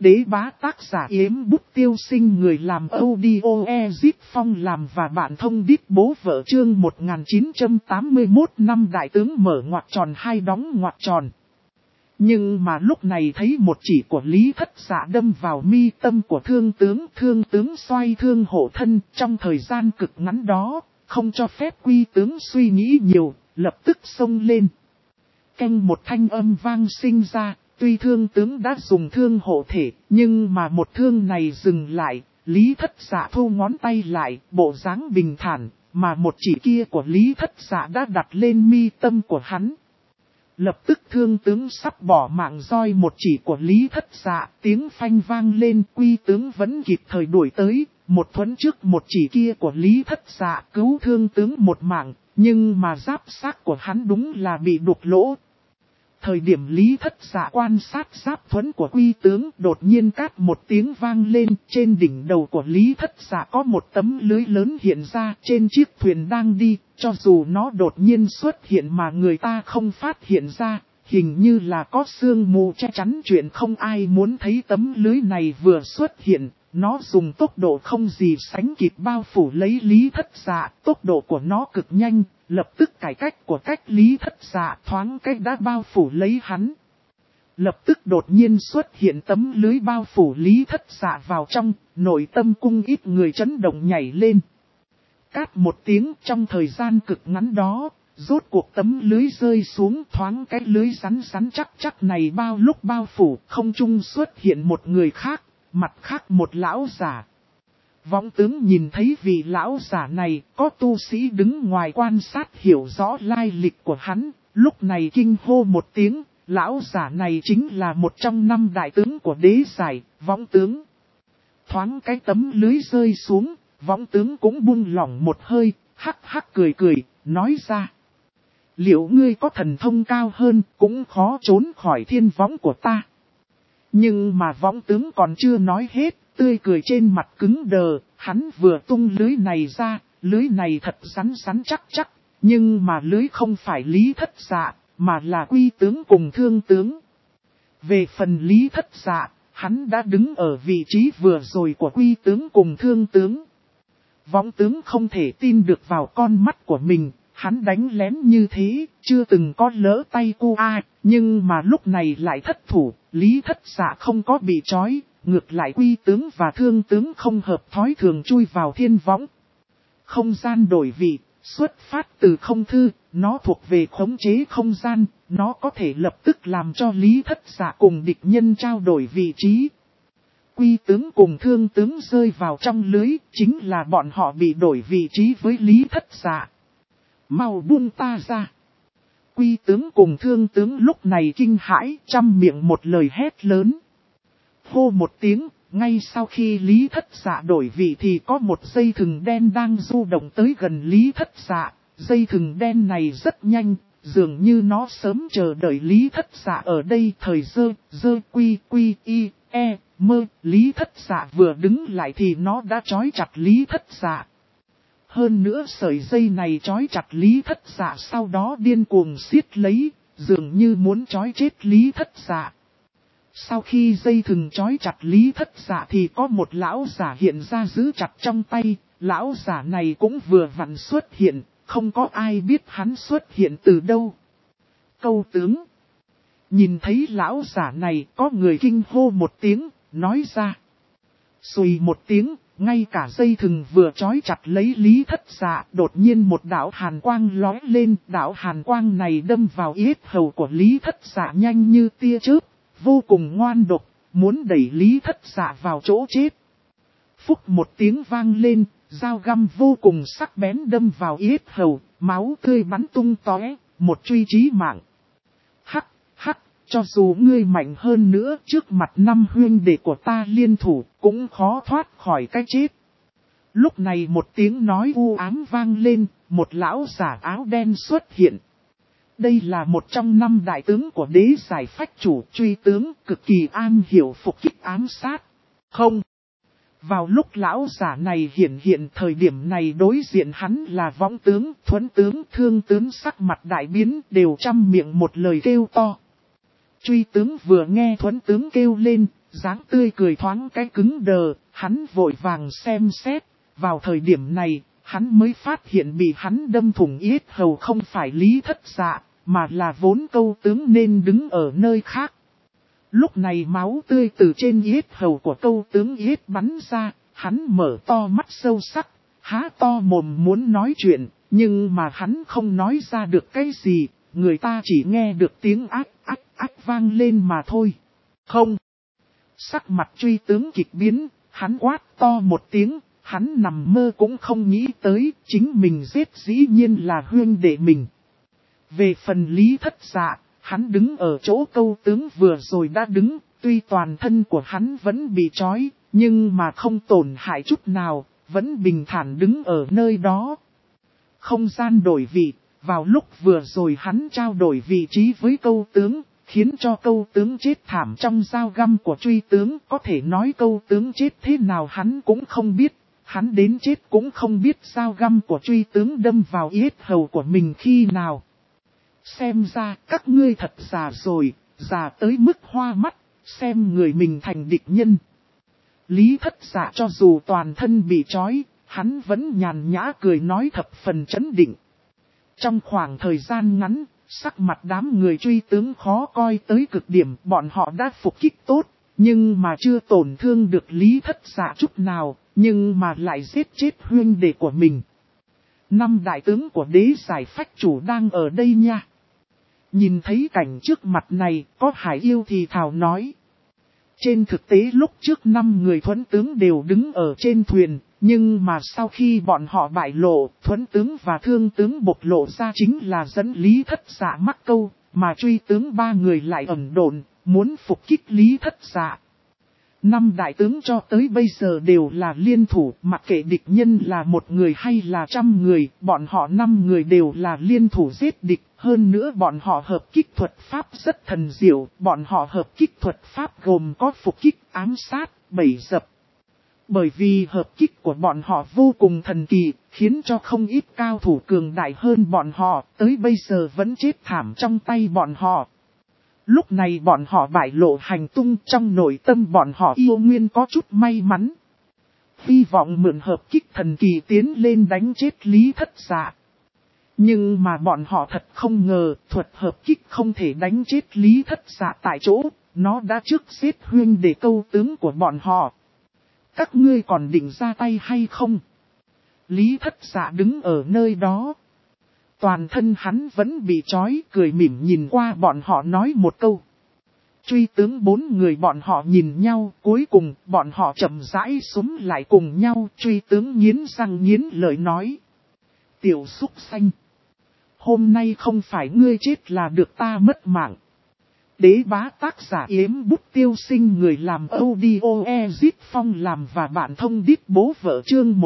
đế bá tác giả Yếm Bút Tiêu Sinh, người làm audio Ezip Phong làm và bạn thông đít bố vợ, chương 1981 năm đại tướng mở ngoặc tròn hai đóng ngoặc tròn. Nhưng mà lúc này thấy một chỉ của Lý Thất Dạ đâm vào mi tâm của thương tướng xoay thương hộ thân trong thời gian cực ngắn đó, không cho phép Quy tướng suy nghĩ nhiều, lập tức xông lên. Canh một thanh âm vang sinh ra, tuy thương tướng đã dùng thương hộ thể, nhưng mà một thương này dừng lại, Lý Thất Dạ thu ngón tay lại, bộ dáng bình thản, mà một chỉ kia của Lý Thất Dạ đã đặt lên mi tâm của hắn. Lập tức thương tướng sắp bỏ mạng roi một chỉ của Lý Thất Dạ, tiếng phanh vang lên, Quy tướng vẫn kịp thời đuổi tới, một thuẫn trước một chỉ kia của Lý Thất Dạ cứu thương tướng một mạng, nhưng mà giáp xác của hắn đúng là bị đục lỗ. Thời điểm Lý Thất Dạ quan sát giáp thuẫn của Quy tướng, đột nhiên cát một tiếng vang lên, trên đỉnh đầu của Lý Thất Dạ có một tấm lưới lớn hiện ra trên chiếc thuyền đang đi, cho dù nó đột nhiên xuất hiện mà người ta không phát hiện ra, hình như là có sương mù che chắn chuyện không ai muốn thấy tấm lưới này vừa xuất hiện. Nó dùng tốc độ không gì sánh kịp bao phủ lấy Lý Thất Dạ, tốc độ của nó cực nhanh, lập tức cải cách của cách Lý Thất Dạ thoáng cách đã bao phủ lấy hắn. Lập tức đột nhiên xuất hiện tấm lưới bao phủ Lý Thất Dạ vào trong, nội tâm cung ít người chấn động nhảy lên. Cát một tiếng, trong thời gian cực ngắn đó, rốt cuộc tấm lưới rơi xuống, thoáng cái lưới rắn chắc này bao lúc bao phủ, không trung xuất hiện một người khác. Mặt khác một lão giả. Võng tướng nhìn thấy vị lão giả này, có tu sĩ đứng ngoài quan sát hiểu rõ lai lịch của hắn, lúc này kinh hô một tiếng, lão giả này chính là một trong 5 đại tướng của đế giải, Võng tướng. Thoáng cái tấm lưới rơi xuống, Võng tướng cũng buông lỏng một hơi, hắc hắc cười, nói ra. Liệu ngươi có thần thông cao hơn, cũng khó trốn khỏi thiên võng của ta. Nhưng mà Võng tướng còn chưa nói hết, tươi cười trên mặt cứng đờ, hắn vừa tung lưới này ra, lưới này thật rắn chắc, nhưng mà lưới không phải Lý Thất Dạ, mà là Quy tướng cùng thương tướng. Về phần Lý Thất Dạ, hắn đã đứng ở vị trí vừa rồi của Quy tướng cùng thương tướng. Võng tướng không thể tin được vào con mắt của mình, hắn đánh lén như thế, chưa từng có lỡ tay cô ai, nhưng mà lúc này lại thất thủ, Lý Thất Dạ không có bị trói, ngược lại Quy tướng và thương tướng không hợp thói thường chui vào thiên võng. Không gian đổi vị, xuất phát từ không thư, nó thuộc về khống chế không gian, nó có thể lập tức làm cho Lý Thất Dạ cùng địch nhân trao đổi vị trí. Quy tướng cùng thương tướng rơi vào trong lưới, chính là bọn họ bị đổi vị trí với Lý Thất Dạ. Mau buông ta ra. Quy tướng cùng thương tướng lúc này kinh hãi, trăm miệng một lời hét lớn. Hô một tiếng, ngay sau khi Lý Thất Dạ đổi vị thì có một dây thừng đen đang du động tới gần Lý Thất Dạ. Dây thừng đen này rất nhanh, dường như nó sớm chờ đợi Lý Thất Dạ ở đây. Thời dơ quy y e mơ, Lý Thất Dạ vừa đứng lại thì nó đã trói chặt Lý Thất Dạ. Hơn nữa sợi dây này trói chặt Lý Thất Dạ, sau đó điên cuồng siết lấy, dường như muốn trói chết Lý Thất Dạ. Sau khi dây thừng trói chặt Lý Thất Dạ thì có một lão giả hiện ra giữ chặt trong tay, lão giả này cũng vừa vặn xuất hiện, không có ai biết hắn xuất hiện từ đâu. Câu tướng. Nhìn thấy lão giả này, có người kinh hô một tiếng, nói ra. Xùi một tiếng, ngay cả dây thừng vừa trói chặt lấy Lý Thất Dạ, đột nhiên một đạo hàn quang lóe lên, đạo hàn quang này đâm vào yết hầu của Lý Thất Dạ nhanh như tia chớp, vô cùng ngoan độc, muốn đẩy Lý Thất Dạ vào chỗ chết. Phúc một tiếng vang lên, dao găm vô cùng sắc bén đâm vào yết hầu, máu tươi bắn tung tóe, một truy chí mạng. Hắc, cho dù ngươi mạnh hơn nữa, trước mặt 5 huynh đệ của ta liên thủ, cũng khó thoát khỏi cái chết. Lúc này một tiếng nói u ám vang lên, một lão giả áo đen xuất hiện. Đây là một trong 5 đại tướng của đế giải phách chủ, truy tướng, cực kỳ an hiểu phục kích ám sát. Không. Vào lúc lão giả này hiện thời điểm này đối diện hắn là Võng tướng, Thuẫn tướng, Thương tướng sắc mặt đại biến, đều trăm miệng một lời kêu to. Truy tướng vừa nghe Thuẫn tướng kêu lên, dáng tươi cười thoáng cái cứng đờ, hắn vội vàng xem xét, vào thời điểm này, hắn mới phát hiện bị hắn đâm thủng yết hầu không phải Lý Thất Dạ, mà là vốn Câu Tướng nên đứng ở nơi khác. Lúc này máu tươi từ trên yết hầu của Câu Tướng yết bắn ra, hắn mở to mắt sâu sắc, há to mồm muốn nói chuyện, nhưng mà hắn không nói ra được cái gì, người ta chỉ nghe được tiếng ác ác ác vang lên mà thôi. Không! Sắc mặt Truy Tướng kịch biến, hắn quát to một tiếng, hắn nằm mơ cũng không nghĩ tới, chính mình giết dĩ nhiên là huynh đệ mình. Về phần Lý Thất Dạ, hắn đứng ở chỗ Câu Tướng vừa rồi đã đứng, tuy toàn thân của hắn vẫn bị trói, nhưng mà không tổn hại chút nào, vẫn bình thản đứng ở nơi đó. Không gian đổi vị, vào lúc vừa rồi hắn trao đổi vị trí với Câu Tướng, khiến cho Câu Tướng chết thảm trong dao găm của Truy Tướng. Có thể nói Câu Tướng chết thế nào hắn cũng không biết, hắn đến chết cũng không biết dao găm của Truy Tướng đâm vào yết hầu của mình khi nào. Xem ra các ngươi thật già rồi, già tới mức hoa mắt, xem người mình thành địch nhân. Lý Thất Dạ cho dù toàn thân bị trói, hắn vẫn nhàn nhã cười nói thập phần trấn định. Trong khoảng thời gian ngắn, sắc mặt đám người Truy Tướng khó coi tới cực điểm, bọn họ đã phục kích tốt, nhưng mà chưa tổn thương được Lý Thất Dạ chút nào, nhưng mà lại giết chết huynh đệ của mình. 5 đại tướng của Đế Giải Phách Chủ đang ở đây nha. Nhìn thấy cảnh trước mặt này, có Hải Yêu thì thào nói. Trên thực tế lúc trước 5 người Thuẫn Tướng đều đứng ở trên thuyền, nhưng mà sau khi bọn họ bại lộ, Thuẫn Tướng và Thương Tướng bộc lộ ra chính là dẫn Lý Thất Dạ mắc câu, mà Truy Tướng 3 người lại ẩn độn, muốn phục kích Lý Thất Dạ. 5 đại tướng cho tới bây giờ đều là liên thủ, mặc kệ địch nhân là 1 người hay là 100 người, bọn họ 5 người đều là liên thủ giết địch. Hơn nữa bọn họ hợp kích thuật pháp rất thần diệu, bọn họ hợp kích thuật pháp gồm có phục kích, ám sát, bẫy dập. Bởi vì hợp kích của bọn họ vô cùng thần kỳ, khiến cho không ít cao thủ cường đại hơn bọn họ, tới bây giờ vẫn chết thảm trong tay bọn họ. Lúc này bọn họ bại lộ hành tung, trong nội tâm bọn họ yêu nguyên có chút may mắn. Hy vọng mượn hợp kích thần kỳ tiến lên đánh chết Lý Thất Dạ. Nhưng mà bọn họ thật không ngờ, thuật hợp kích không thể đánh chết Lý Thất Dạ tại chỗ, nó đã trước giết huynh đệ Câu Tướng của bọn họ. Các ngươi còn định ra tay hay không? Lý Thất Dạ đứng ở nơi đó. Toàn thân hắn vẫn bị trói, cười mỉm nhìn qua bọn họ nói một câu. Truy Tướng 4 người bọn họ nhìn nhau, cuối cùng bọn họ chậm rãi xúm lại cùng nhau. Truy Tướng nghiến răng nghiến lợi nói. Tiểu súc xanh. Hôm nay không phải ngươi chết là được ta mất mạng. Đế bá tác giả Yếm Bút Tiêu Sinh, người làm audio Ezit Phong làm và bạn thông đít bố vợ chương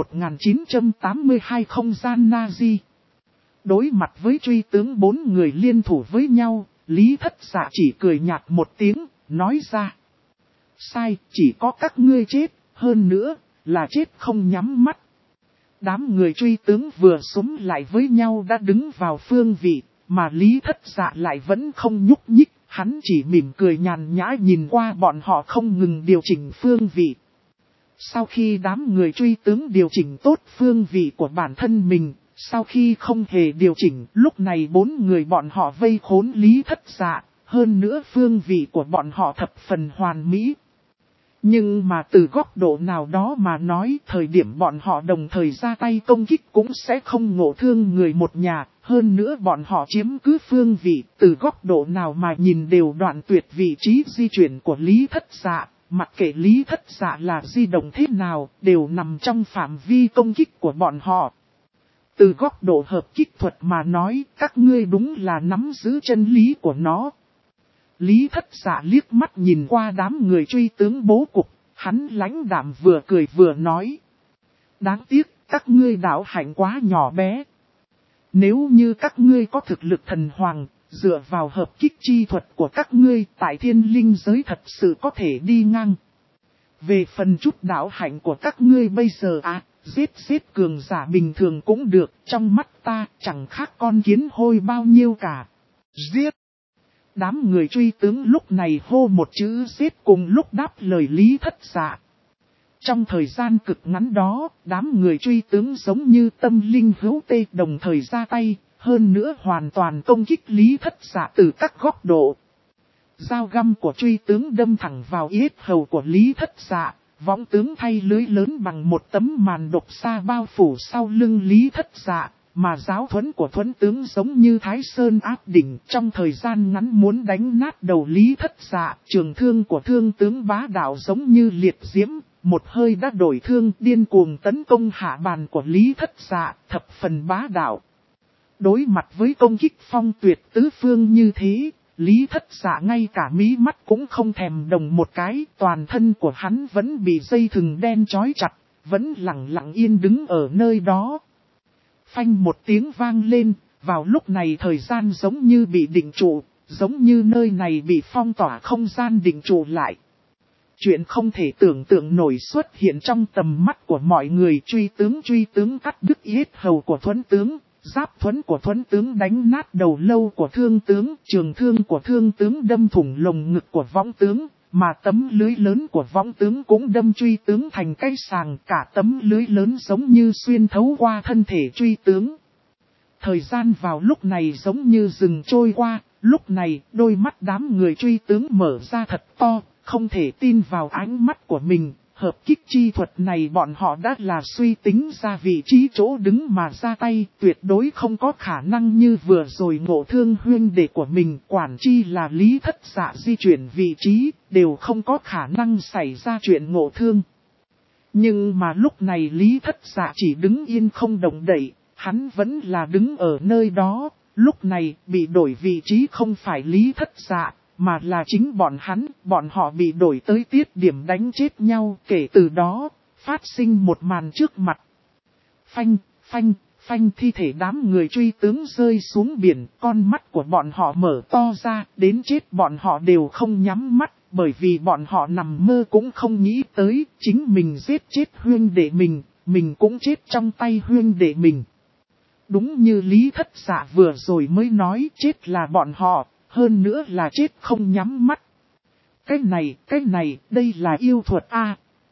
1982 không gian Nazi. Đối mặt với Truy Tướng 4 người liên thủ với nhau, Lý Thất Dạ chỉ cười nhạt một tiếng, nói ra. Sai, chỉ có các ngươi chết, hơn nữa, là chết không nhắm mắt. Đám người Truy Tướng vừa xúm lại với nhau đã đứng vào phương vị, mà Lý Thất Dạ lại vẫn không nhúc nhích, hắn chỉ mỉm cười nhàn nhã nhìn qua bọn họ không ngừng điều chỉnh phương vị. Sau khi đám người Truy Tướng điều chỉnh tốt phương vị của bản thân mình, sau khi không hề điều chỉnh, lúc này 4 người bọn họ vây khốn Lý Thất Dạ, hơn nữa phương vị của bọn họ thập phần hoàn mỹ. Nhưng mà từ góc độ nào đó mà nói, thời điểm bọn họ đồng thời ra tay công kích cũng sẽ không ngộ thương người một nhà, hơn nữa bọn họ chiếm cứ phương vị, từ góc độ nào mà nhìn đều đoạn tuyệt vị trí di chuyển của Lý Thất Dạ, mặc kệ Lý Thất Dạ là di động thế nào, đều nằm trong phạm vi công kích của bọn họ. Từ góc độ hợp kích thuật mà nói, các ngươi đúng là nắm giữ chân lý của nó. Lý Thất Dạ liếc mắt nhìn qua đám người Truy Tướng bố cục, hắn lãnh đạm vừa cười vừa nói. Đáng tiếc, các ngươi đạo hạnh quá nhỏ bé. Nếu như các ngươi có thực lực thần hoàng, dựa vào hợp kích chi thuật của các ngươi tại thiên linh giới thật sự có thể đi ngang. Về phần chút đạo hạnh của các ngươi bây giờ giết cường giả bình thường cũng được, trong mắt ta chẳng khác con kiến hôi bao nhiêu cả. Giết! đám người truy tướng lúc này hô một chữ giết cùng lúc đáp lời Lý Thất Dạ. Trong thời gian cực ngắn đó, đám người truy tướng giống như tâm linh hữu tê đồng thời ra tay, hơn nữa hoàn toàn công kích Lý Thất Dạ từ các góc độ. Dao găm của truy tướng đâm thẳng vào yết hầu của Lý Thất Dạ, võng tướng thay lưới lớn bằng một tấm màn độc sa bao phủ sau lưng Lý Thất Dạ, mà giáo thuẫn của thuẫn tướng giống như Thái Sơn áp đỉnh trong thời gian ngắn muốn đánh nát đầu Lý Thất Dạ. Trường thương của thương tướng bá đạo giống như liệt diễm, một hơi đã đổi thương điên cuồng tấn công hạ bàn của Lý Thất Dạ, thập phần bá đạo. Đối mặt với công kích phong tuyệt tứ phương như thế, Lý Thất Dạ ngay cả mí mắt cũng không thèm đồng một cái, toàn thân của hắn vẫn bị dây thừng đen trói chặt, vẫn lặng lặng yên đứng ở nơi đó. Phanh một tiếng vang lên, vào lúc này thời gian giống như bị định trụ, giống như nơi này bị phong tỏa không gian định trụ lại. Chuyện không thể tưởng tượng nổi xuất hiện trong tầm mắt của mọi người. Truy tướng cắt đứt yết hầu của thuẫn tướng, giáp thuẫn của thuẫn tướng đánh nát đầu lâu của thương tướng, trường thương của thương tướng đâm thủng lồng ngực của võng tướng, mà tấm lưới lớn của võng tướng cũng đâm truy tướng thành cái sàng, cả tấm lưới lớn giống như xuyên thấu qua thân thể truy tướng. Thời gian vào lúc này giống như dừng trôi qua, lúc này đôi mắt đám người truy tướng mở ra thật to, không thể tin vào ánh mắt của mình. Hợp kích chi thuật này bọn họ đã là suy tính ra vị trí chỗ đứng mà ra tay, tuyệt đối không có khả năng như vừa rồi ngộ thương huynh đệ của mình, quản chi là Lý Thất Dạ di chuyển vị trí, đều không có khả năng xảy ra chuyện ngộ thương. Nhưng mà lúc này Lý Thất Dạ chỉ đứng yên không động đậy, hắn vẫn là đứng ở nơi đó, lúc này bị đổi vị trí không phải Lý Thất Dạ, mà là chính bọn họ bị đổi tới tiết điểm đánh chết nhau. Kể từ đó, phát sinh một màn trước mặt. Phanh thi thể đám người truy tướng rơi xuống biển, con mắt của bọn họ mở to ra, đến chết bọn họ đều không nhắm mắt, bởi vì bọn họ nằm mơ cũng không nghĩ tới, chính mình giết chết huynh đệ mình cũng chết trong tay huynh đệ mình. Đúng như Lý Thất Dạ vừa rồi mới nói, chết là bọn họ. Hơn nữa là chết không nhắm mắt. Cái này, đây là yêu thuật a.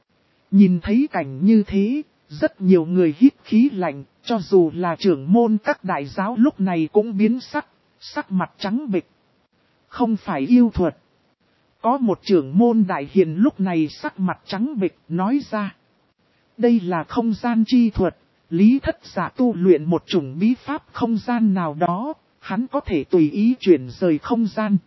Nhìn thấy cảnh như thế, rất nhiều người hít khí lạnh, cho dù là trưởng môn các đại giáo lúc này cũng biến sắc mặt trắng bệch. Không phải yêu thuật. Có một trưởng môn đại hiền lúc này sắc mặt trắng bệch nói ra. Đây là không gian chi thuật, Lý Thất Dạ tu luyện một chủng bí pháp không gian nào đó. Hắn có thể tùy ý chuyển rời không gian.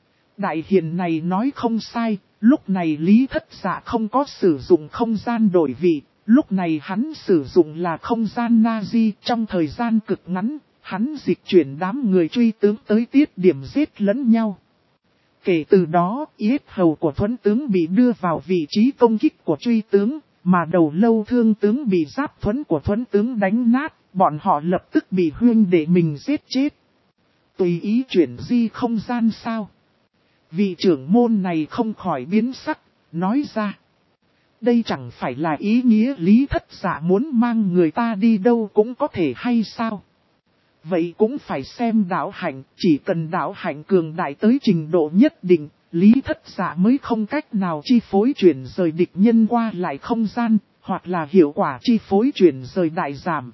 Đại hiền này nói không sai, lúc này Lý Thất Dạ không có sử dụng không gian đổi vị, lúc này hắn sử dụng là không gian Nazi. Trong thời gian cực ngắn, hắn dịch chuyển đám người truy tướng tới tiết điểm giết lẫn nhau. Kể từ đó, yết hầu của thuẫn tướng bị đưa vào vị trí công kích của truy tướng, mà đầu lâu thương tướng bị giáp thuẫn của thuẫn tướng đánh nát, bọn họ lập tức bị huynh đệ mình giết chết. Tùy ý chuyển di không gian sao? Vị trưởng môn này không khỏi biến sắc, nói ra. Đây chẳng phải là ý nghĩa Lý Thất Dạ muốn mang người ta đi đâu cũng có thể hay sao? Vậy cũng phải xem đạo hạnh, chỉ cần đạo hạnh cường đại tới trình độ nhất định, Lý Thất Dạ mới không cách nào chi phối chuyển rời địch nhân qua lại không gian, hoặc là hiệu quả chi phối chuyển rời đại giảm.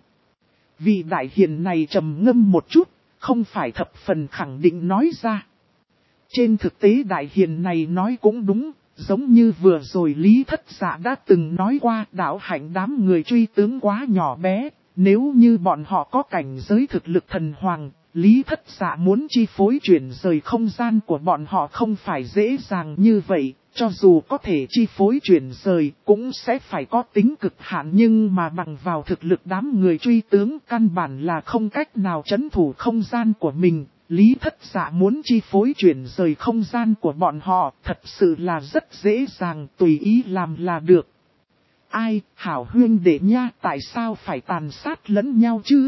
Vị đại hiền này trầm ngâm một chút. Không phải thập phần khẳng định nói ra. Trên thực tế đại hiền này nói cũng đúng, giống như vừa rồi Lý Thất Dạ đã từng nói qua đạo hạnh đám người truy tướng quá nhỏ bé, nếu như bọn họ có cảnh giới thực lực thần hoàng, Lý Thất Dạ muốn chi phối chuyển rời không gian của bọn họ không phải dễ dàng như vậy. Cho dù có thể chi phối chuyển rời, cũng sẽ phải có tính cực hạn nhưng mà bằng vào thực lực đám người truy tướng căn bản là không cách nào trấn thủ không gian của mình. Lý Thất Dạ muốn chi phối chuyển rời không gian của bọn họ thật sự là rất dễ dàng, tùy ý làm là được. Ai, hảo huynh đệ nha, tại sao phải tàn sát lẫn nhau chứ?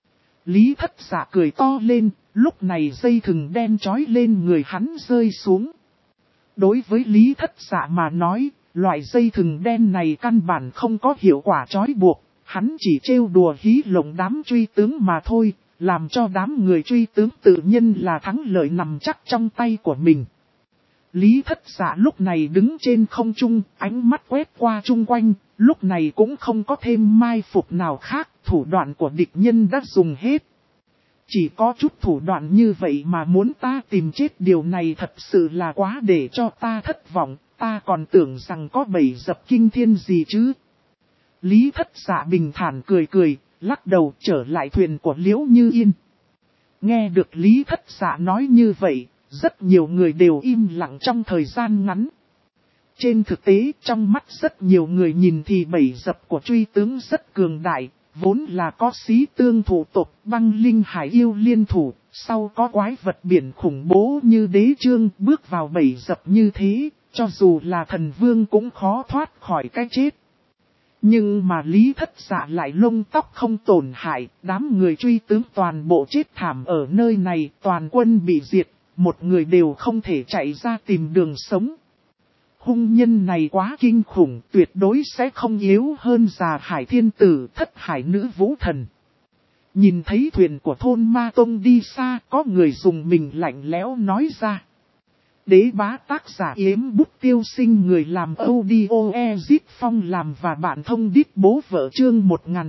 Lý Thất Dạ cười to lên, lúc này dây thừng đen trói lên người hắn rơi xuống. Đối với Lý Thất Dạ mà nói, loại dây thừng đen này căn bản không có hiệu quả trói buộc, hắn chỉ trêu đùa hí lộng đám truy tướng mà thôi, làm cho đám người truy tướng tự nhiên là thắng lợi nằm chắc trong tay của mình. Lý Thất Dạ lúc này đứng trên không trung, ánh mắt quét qua chung quanh, lúc này cũng không có thêm mai phục nào khác, thủ đoạn của địch nhân đã dùng hết. Chỉ có chút thủ đoạn như vậy mà muốn ta tìm chết, điều này thật sự là quá để cho ta thất vọng, ta còn tưởng rằng có bẫy dập kinh thiên gì chứ. Lý Thất Dạ bình thản cười cười, lắc đầu trở lại thuyền của Liễu Như Yên. Nghe được Lý Thất Dạ nói như vậy, rất nhiều người đều im lặng trong thời gian ngắn. Trên thực tế, trong mắt rất nhiều người nhìn thì bẫy dập của truy tướng rất cường đại, vốn là có xí tương thủ tộc băng linh hải yêu liên thủ, sau có quái vật biển khủng bố như đế trương bước vào bẫy dập như thế, cho dù là thần vương cũng khó thoát khỏi cái chết. Nhưng mà Lý Thất Dạ lại lông tóc không tổn hại, đám người truy tướng toàn bộ chết thảm ở nơi này, toàn quân bị diệt, một người đều không thể chạy ra tìm đường sống. Hung nhân này quá kinh khủng, tuyệt đối sẽ không yếu hơn Già Hải Thiên Tử, Thất Hải Nữ Vũ Thần. Nhìn thấy thuyền của thôn Ma Tông đi xa, có người dùng mình lạnh lẽo nói ra. Đế bá tác giả Yếm Bút Tiêu Sinh, người làm audio Ezip Phong làm và bạn thông đít bố vợ, chương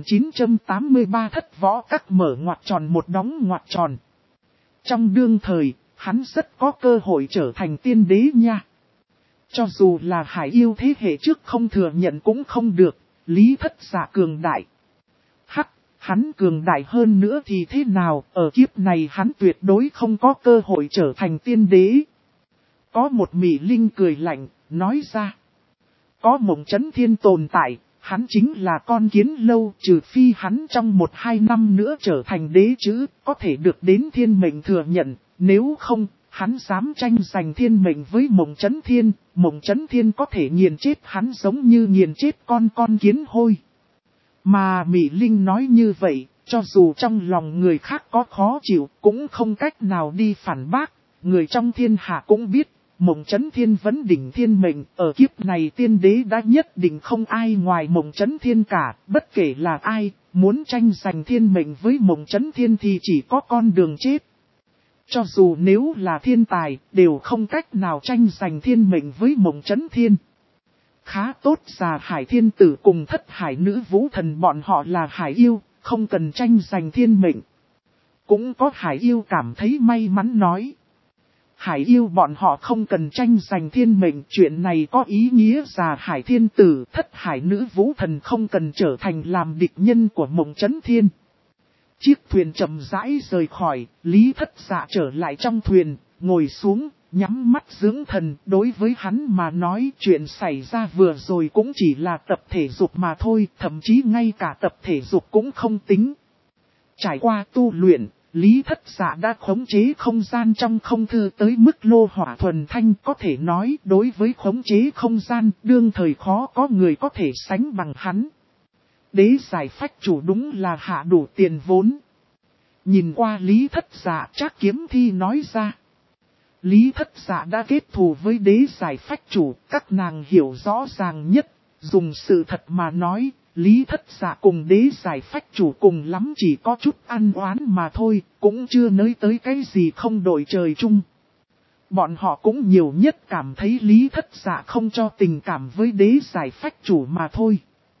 1983 thất võ các mở ngoặc tròn một đóng ngoặc tròn. Trong đương thời, hắn rất có cơ hội trở thành tiên đế nha. Cho dù là hải yêu thế hệ trước không thừa nhận cũng không được, Lý Thất Dạ cường đại. Hắn cường đại hơn nữa thì thế nào, ở kiếp này hắn tuyệt đối không có cơ hội trở thành tiên đế. Có một Mỹ Linh cười lạnh, nói ra. Có Mộng Chấn Thiên tồn tại, hắn chính là con kiến lâu, trừ phi hắn trong 1-2 năm nữa trở thành đế chứ, có thể được đến thiên mệnh thừa nhận, nếu không, hắn dám tranh giành thiên mệnh với Mộng Chấn Thiên có thể nghiền chết hắn giống như nghiền chết con kiến hôi. Mà Mỹ Linh nói như vậy, cho dù trong lòng người khác có khó chịu, cũng không cách nào đi phản bác, người trong thiên hạ cũng biết. Mộng Chấn Thiên vấn đỉnh thiên mệnh, ở kiếp này tiên đế đã nhất định không ai ngoài Mộng Chấn Thiên cả, bất kể là ai, muốn tranh giành thiên mệnh với Mộng Chấn Thiên thì chỉ có con đường chết. Cho dù nếu là thiên tài, đều không cách nào tranh giành thiên mệnh với Mộng Chấn Thiên. Khá tốt, Già Hải Thiên Tử cùng Thất Hải Nữ Vũ Thần bọn họ là hải yêu, không cần tranh giành thiên mệnh. Cũng có hải yêu cảm thấy may mắn nói. Hải yêu bọn họ không cần tranh giành thiên mệnh, chuyện này có ý nghĩa Già Hải Thiên Tử, Thất Hải Nữ Vũ Thần không cần trở thành làm địch nhân của Mộng Chấn Thiên. Chiếc thuyền chậm rãi rời khỏi, Lý Thất Dạ trở lại trong thuyền, ngồi xuống, nhắm mắt dưỡng thần. Đối với hắn mà nói, chuyện xảy ra vừa rồi cũng chỉ là tập thể dục mà thôi, thậm chí ngay cả tập thể dục cũng không tính. Trải qua tu luyện, Lý Thất Dạ đã khống chế không gian trong không thư tới mức lô hỏa thuần thanh, có thể nói đối với khống chế không gian, đương thời khó có người có thể sánh bằng hắn. Đế giải phách chủ đúng là hạ đủ tiền vốn. Nhìn qua Lý Thất Dạ, Trác Kiếm Thi nói ra. Lý Thất Dạ đã kết thù với đế giải phách chủ, các nàng hiểu rõ ràng nhất, dùng sự thật mà nói. Lý Thất Dạ cùng đế giải phách chủ cùng lắm chỉ có chút ăn oán mà thôi, cũng chưa nới tới cái gì không đổi trời chung. Bọn họ cũng nhiều nhất cảm thấy Lý Thất Dạ không cho tình cảm với đế giải phách chủ mà thôi.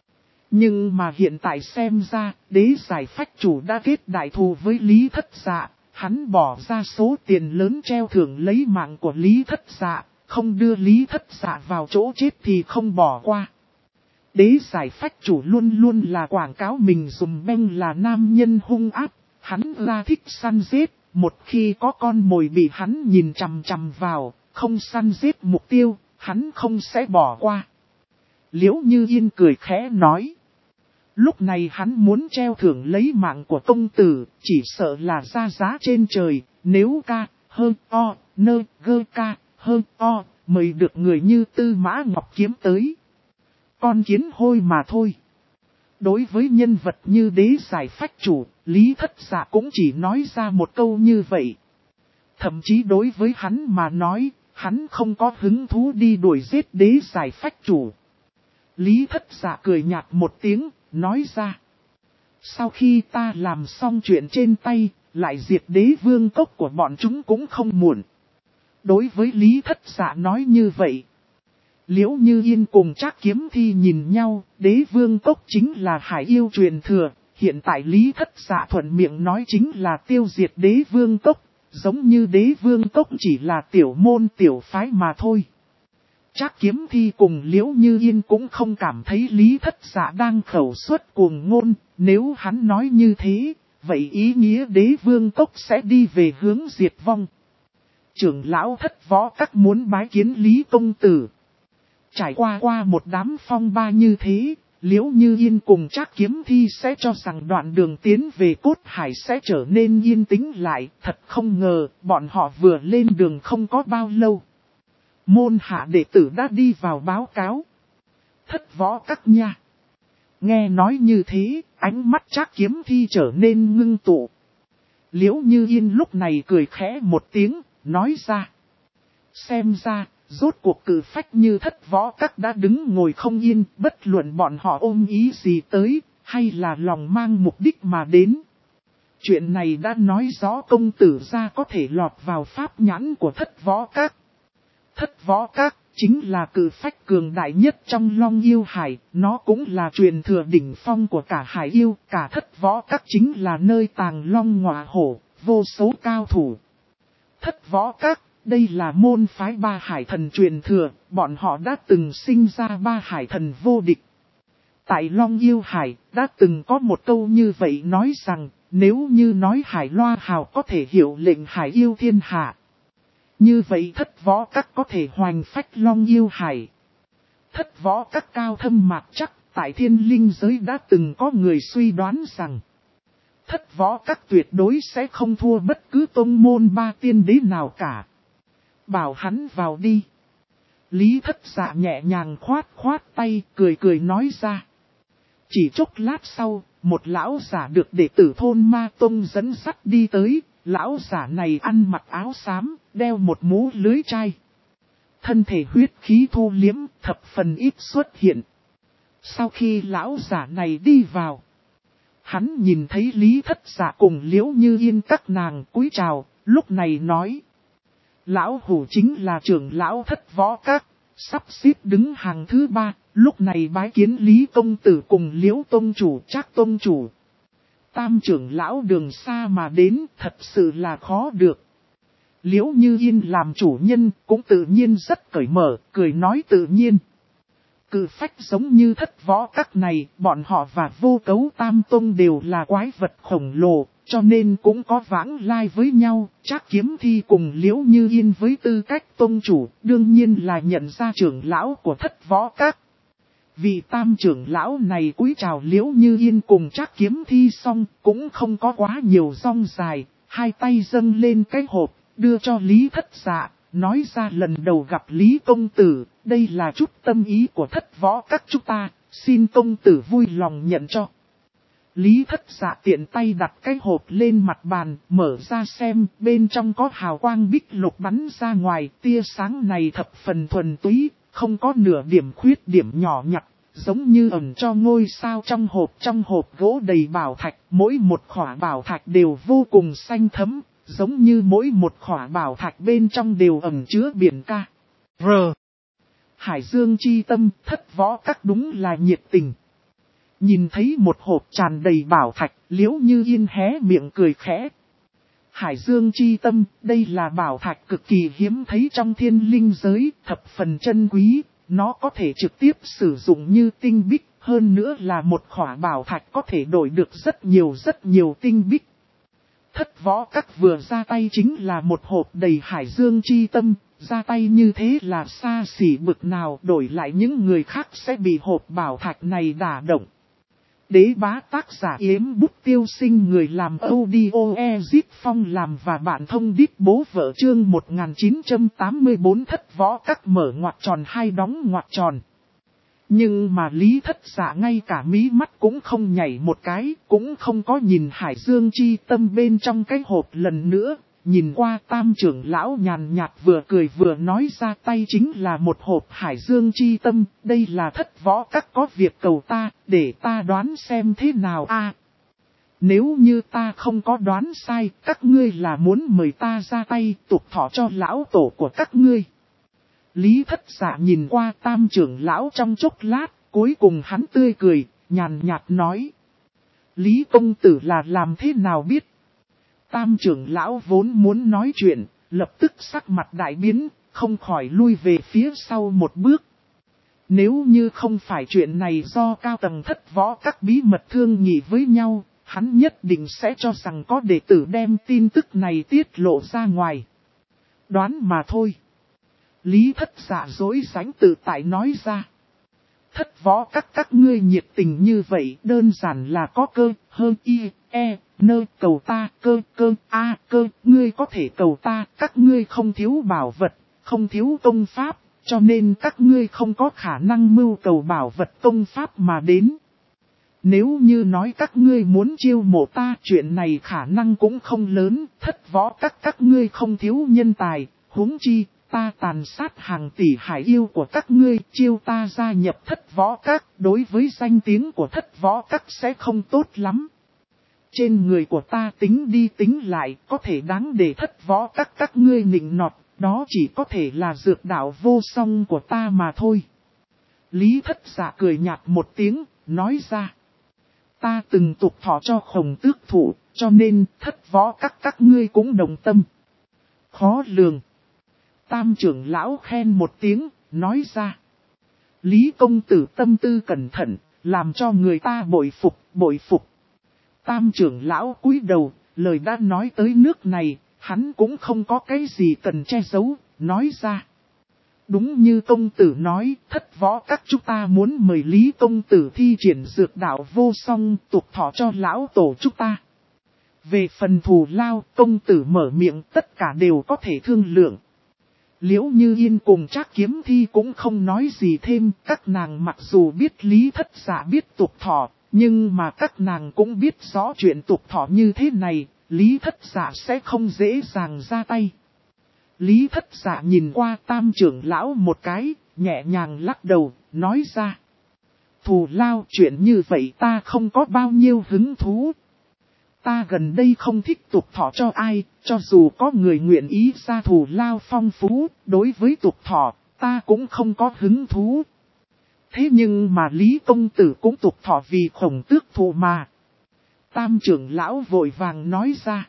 Nhưng mà hiện tại xem ra, đế giải phách chủ đã kết đại thù với Lý Thất Dạ, hắn bỏ ra số tiền lớn treo thưởng lấy mạng của Lý Thất Dạ, không đưa Lý Thất Dạ vào chỗ chết thì không bỏ qua. Đế giải phách chủ luôn luôn là quảng cáo mình dùng beng là nam nhân hung ác, hắn ra thích săn giết, một khi có con mồi bị hắn nhìn chằm chằm vào, không săn giết mục tiêu, hắn không sẽ bỏ qua. Liễu Như Yên cười khẽ nói. Lúc này hắn muốn treo thưởng lấy mạng của công tử, chỉ sợ là ra giá trên trời, nếu mời được người như Tư Mã Ngọc Kiếm tới. Con kiến hôi mà thôi. Đối với nhân vật như đế giải phách chủ, Lý Thất Dạ cũng chỉ nói ra một câu như vậy. Thậm chí đối với hắn mà nói, hắn không có hứng thú đi đuổi giết đế giải phách chủ. Lý Thất Dạ cười nhạt một tiếng, nói ra. Sau khi ta làm xong chuyện trên tay, lại diệt đế vương cốc của bọn chúng cũng không muộn. Đối với Lý Thất Dạ nói như vậy, Liễu Như Yên cùng Trác Kiếm Thi nhìn nhau, đế vương cốc chính là hải yêu truyền thừa, hiện tại Lý Thất Dạ thuận miệng nói chính là tiêu diệt đế vương cốc, giống như đế vương cốc chỉ là tiểu môn tiểu phái mà thôi. Trác Kiếm Thi cùng Liễu Như Yên cũng không cảm thấy Lý Thất Dạ đang khẩu suất cuồng ngôn, nếu hắn nói như thế, vậy ý nghĩa đế vương cốc sẽ đi về hướng diệt vong. Trưởng lão Thất Võ Các muốn bái kiến Lý công tử. Trải qua một đám phong ba như thế, Liễu Như Yên cùng Trác Kiếm Thi sẽ cho rằng đoạn đường tiến về Cốt Hải sẽ trở nên yên tĩnh lại, thật không ngờ, bọn họ vừa lên đường không có bao lâu. Môn hạ đệ tử đã đi vào báo cáo. Thất Võ Các nha. Nghe nói như thế, ánh mắt Trác Kiếm Thi trở nên ngưng tụ. Liễu Như Yên lúc này cười khẽ một tiếng, nói ra. Xem ra, rốt cuộc cử phách như Thất Võ Các đã đứng ngồi không yên, bất luận bọn họ ôm ý gì tới, hay là lòng mang mục đích mà đến. Chuyện này đã nói rõ công tử gia có thể lọt vào pháp nhãn của Thất Võ Các. Thất Võ Các chính là cử phách cường đại nhất trong Long Yêu Hải, nó cũng là truyền thừa đỉnh phong của cả Hải Yêu, cả Thất Võ Các chính là nơi tàng long ngọa hổ, vô số cao thủ. Thất Võ Các, đây là môn phái ba hải thần truyền thừa, bọn họ đã từng sinh ra ba hải thần vô địch. Tại Long Yêu Hải, đã từng có một câu như vậy nói rằng, nếu như nói Hải Loa Hào có thể hiệu lệnh Hải Yêu thiên hạ. Như vậy Thất Võ Các có thể hoành phách Long Yêu Hải. Thất Võ Các cao thâm mạc chắc, tại thiên linh giới đã từng có người suy đoán rằng Thất Võ Các tuyệt đối sẽ không thua bất cứ tông môn ba tiên đế nào cả. Bảo hắn vào đi. Lý Thất Dạ nhẹ nhàng khoát tay, cười nói ra. Chỉ chốc lát sau, một lão giả được đệ tử thôn Ma Tông dẫn dắt đi tới. Lão giả này ăn mặc áo xám, đeo một mũ lưới chai. Thân thể huyết khí thu liếm, thập phần ít xuất hiện. Sau khi lão giả này đi vào, hắn nhìn thấy Lý Thất Dạ cùng Liễu Như Yên các nàng cúi chào, lúc này nói. Lão hủ chính là trưởng lão Thất Võ Các, sắp xếp đứng hàng thứ 3, lúc này bái kiến Lý công tử cùng Liễu tông chủ Trác tông chủ. Tam trưởng lão đường xa mà đến, thật sự là khó được. Liễu Như Yên làm chủ nhân, cũng tự nhiên rất cởi mở, cười nói tự nhiên. Cự phách giống như Thất Võ Các này, bọn họ và Vô Cấu Tam Tông đều là quái vật khổng lồ, cho nên cũng có vãng lai với nhau. Trác Kiếm Thi cùng Liễu Như Yên với tư cách tông chủ, đương nhiên là nhận ra trưởng lão của Thất Võ Các. Vì tam trưởng lão này cúi chào Liễu Như Yên cùng Trác Kiếm Thi xong, cũng không có quá nhiều rong dài, hai tay dâng lên cái hộp, đưa cho Lý Thất Dạ, nói ra lần đầu gặp Lý công tử, đây là chút tâm ý của Thất Võ Các chúng ta, xin công tử vui lòng nhận cho. Lý Thất Dạ tiện tay đặt cái hộp lên mặt bàn, mở ra xem, bên trong có hào quang bích lục bắn ra ngoài, tia sáng này thập phần thuần túy, không có nửa điểm khuyết điểm nhỏ nhặt, giống như ẩn cho ngôi sao trong hộp gỗ đầy bảo thạch, mỗi một khỏa bảo thạch đều vô cùng xanh thẫm, giống như mỗi một khỏa bảo thạch bên trong đều ẩn chứa biển ca. Hải Dương chi tâm, Thất Võ Các đúng là nhiệt tình. Nhìn thấy một hộp tràn đầy bảo thạch, Liễu Như Yên hé miệng cười khẽ. Hải Dương chi tâm, đây là bảo thạch cực kỳ hiếm thấy trong thiên linh giới, thập phần chân quý, nó có thể trực tiếp sử dụng như tinh bích, hơn nữa là một khỏa bảo thạch có thể đổi được rất nhiều tinh bích. Thất Võ Các vừa ra tay chính là một hộp đầy Hải Dương chi tâm, ra tay như thế là xa xỉ bực nào, đổi lại những người khác sẽ bị hộp bảo thạch này đả động. Đế bá tác giả Yếm Bút Tiêu Sinh, người làm audio Ezip Phong làm và bạn thông đít bố vợ, chương 1984. Thất Võ Các mở ngoặc tròn hai đóng ngoặc tròn. Nhưng mà Lý Thất Dạ ngay cả mí mắt cũng không nhảy một cái, cũng không có nhìn Hải Dương chi tâm bên trong cái hộp lần nữa. Nhìn qua tam trưởng lão nhàn nhạt vừa cười vừa nói ra, tay chính là một hộp Hải Dương chi tâm, đây là Thất Võ Các có việc cầu ta, để ta đoán xem thế nào a. Nếu như ta không có đoán sai, các ngươi là muốn mời ta ra tay tục thọ cho lão tổ của các ngươi. Lý Thất Dạ nhìn qua Tam trưởng lão trong chốc lát, cuối cùng hắn tươi cười, nhàn nhạt nói. Lý công tử là làm thế nào biết? Tam trưởng lão vốn muốn nói chuyện, lập tức sắc mặt đại biến, không khỏi lui về phía sau một bước. Nếu như không phải chuyện này do cao tầng thất võ các bí mật thương nghị với nhau, hắn nhất định sẽ cho rằng có đệ tử đem tin tức này tiết lộ ra ngoài. Đoán mà thôi. Lý Thất Dạ dối sánh tự tại nói ra. Thất võ các ngươi nhiệt tình như vậy đơn giản là có cơ, hơn y, e, nơ cầu ta, cơ, ngươi có thể cầu ta, các ngươi không thiếu bảo vật, không thiếu công pháp, cho nên các ngươi không có khả năng mưu cầu bảo vật công pháp mà đến. Nếu như nói các ngươi muốn chiêu mộ ta, chuyện này khả năng cũng không lớn, thất võ các ngươi không thiếu nhân tài, huống chi, ta tàn sát hàng tỷ hải yêu của các ngươi, chiêu ta gia nhập thất võ các, đối với danh tiếng của thất võ các sẽ không tốt lắm. Trên người của ta tính đi tính lại, có thể đáng để thất võ các ngươi nịnh nọt, đó chỉ có thể là dược đạo vô song của ta mà thôi. Lý Thất Dạ cười nhạt một tiếng, nói ra. Ta từng tục thọ cho Khổng Tước Thụ, cho nên thất võ các ngươi cũng đồng tâm. Khó lường. Tam trưởng lão khen một tiếng, nói ra. Lý công tử tâm tư cẩn thận, làm cho người ta bội phục. Tam trưởng lão cúi đầu, lời đã nói tới nước này, hắn cũng không có cái gì cần che giấu, nói ra. Đúng như công tử nói, thất võ các chúng ta muốn mời Lý công tử thi triển dược đạo vô song tục thọ cho lão tổ chúng ta. Về phần thù lao, công tử mở miệng tất cả đều có thể thương lượng. Liễu Như Yên cùng Trác Kiếm Thi cũng không nói gì thêm, các nàng mặc dù biết Lý Thất Dạ biết tục thọ, nhưng mà các nàng cũng biết rõ chuyện tục thọ như thế này, Lý Thất Dạ sẽ không dễ dàng ra tay. Lý Thất Dạ nhìn qua Tam trưởng lão một cái, nhẹ nhàng lắc đầu, nói ra. Thù lao chuyện như vậy ta không có bao nhiêu hứng thú. Ta gần đây không thích tục thọ cho ai, cho dù có người nguyện ý ra thù lao phong phú, đối với tục thọ, ta cũng không có hứng thú. Thế nhưng mà Lý công tử cũng tục thọ vì Khổng Tước Thụ mà. Tam trưởng lão vội vàng nói ra.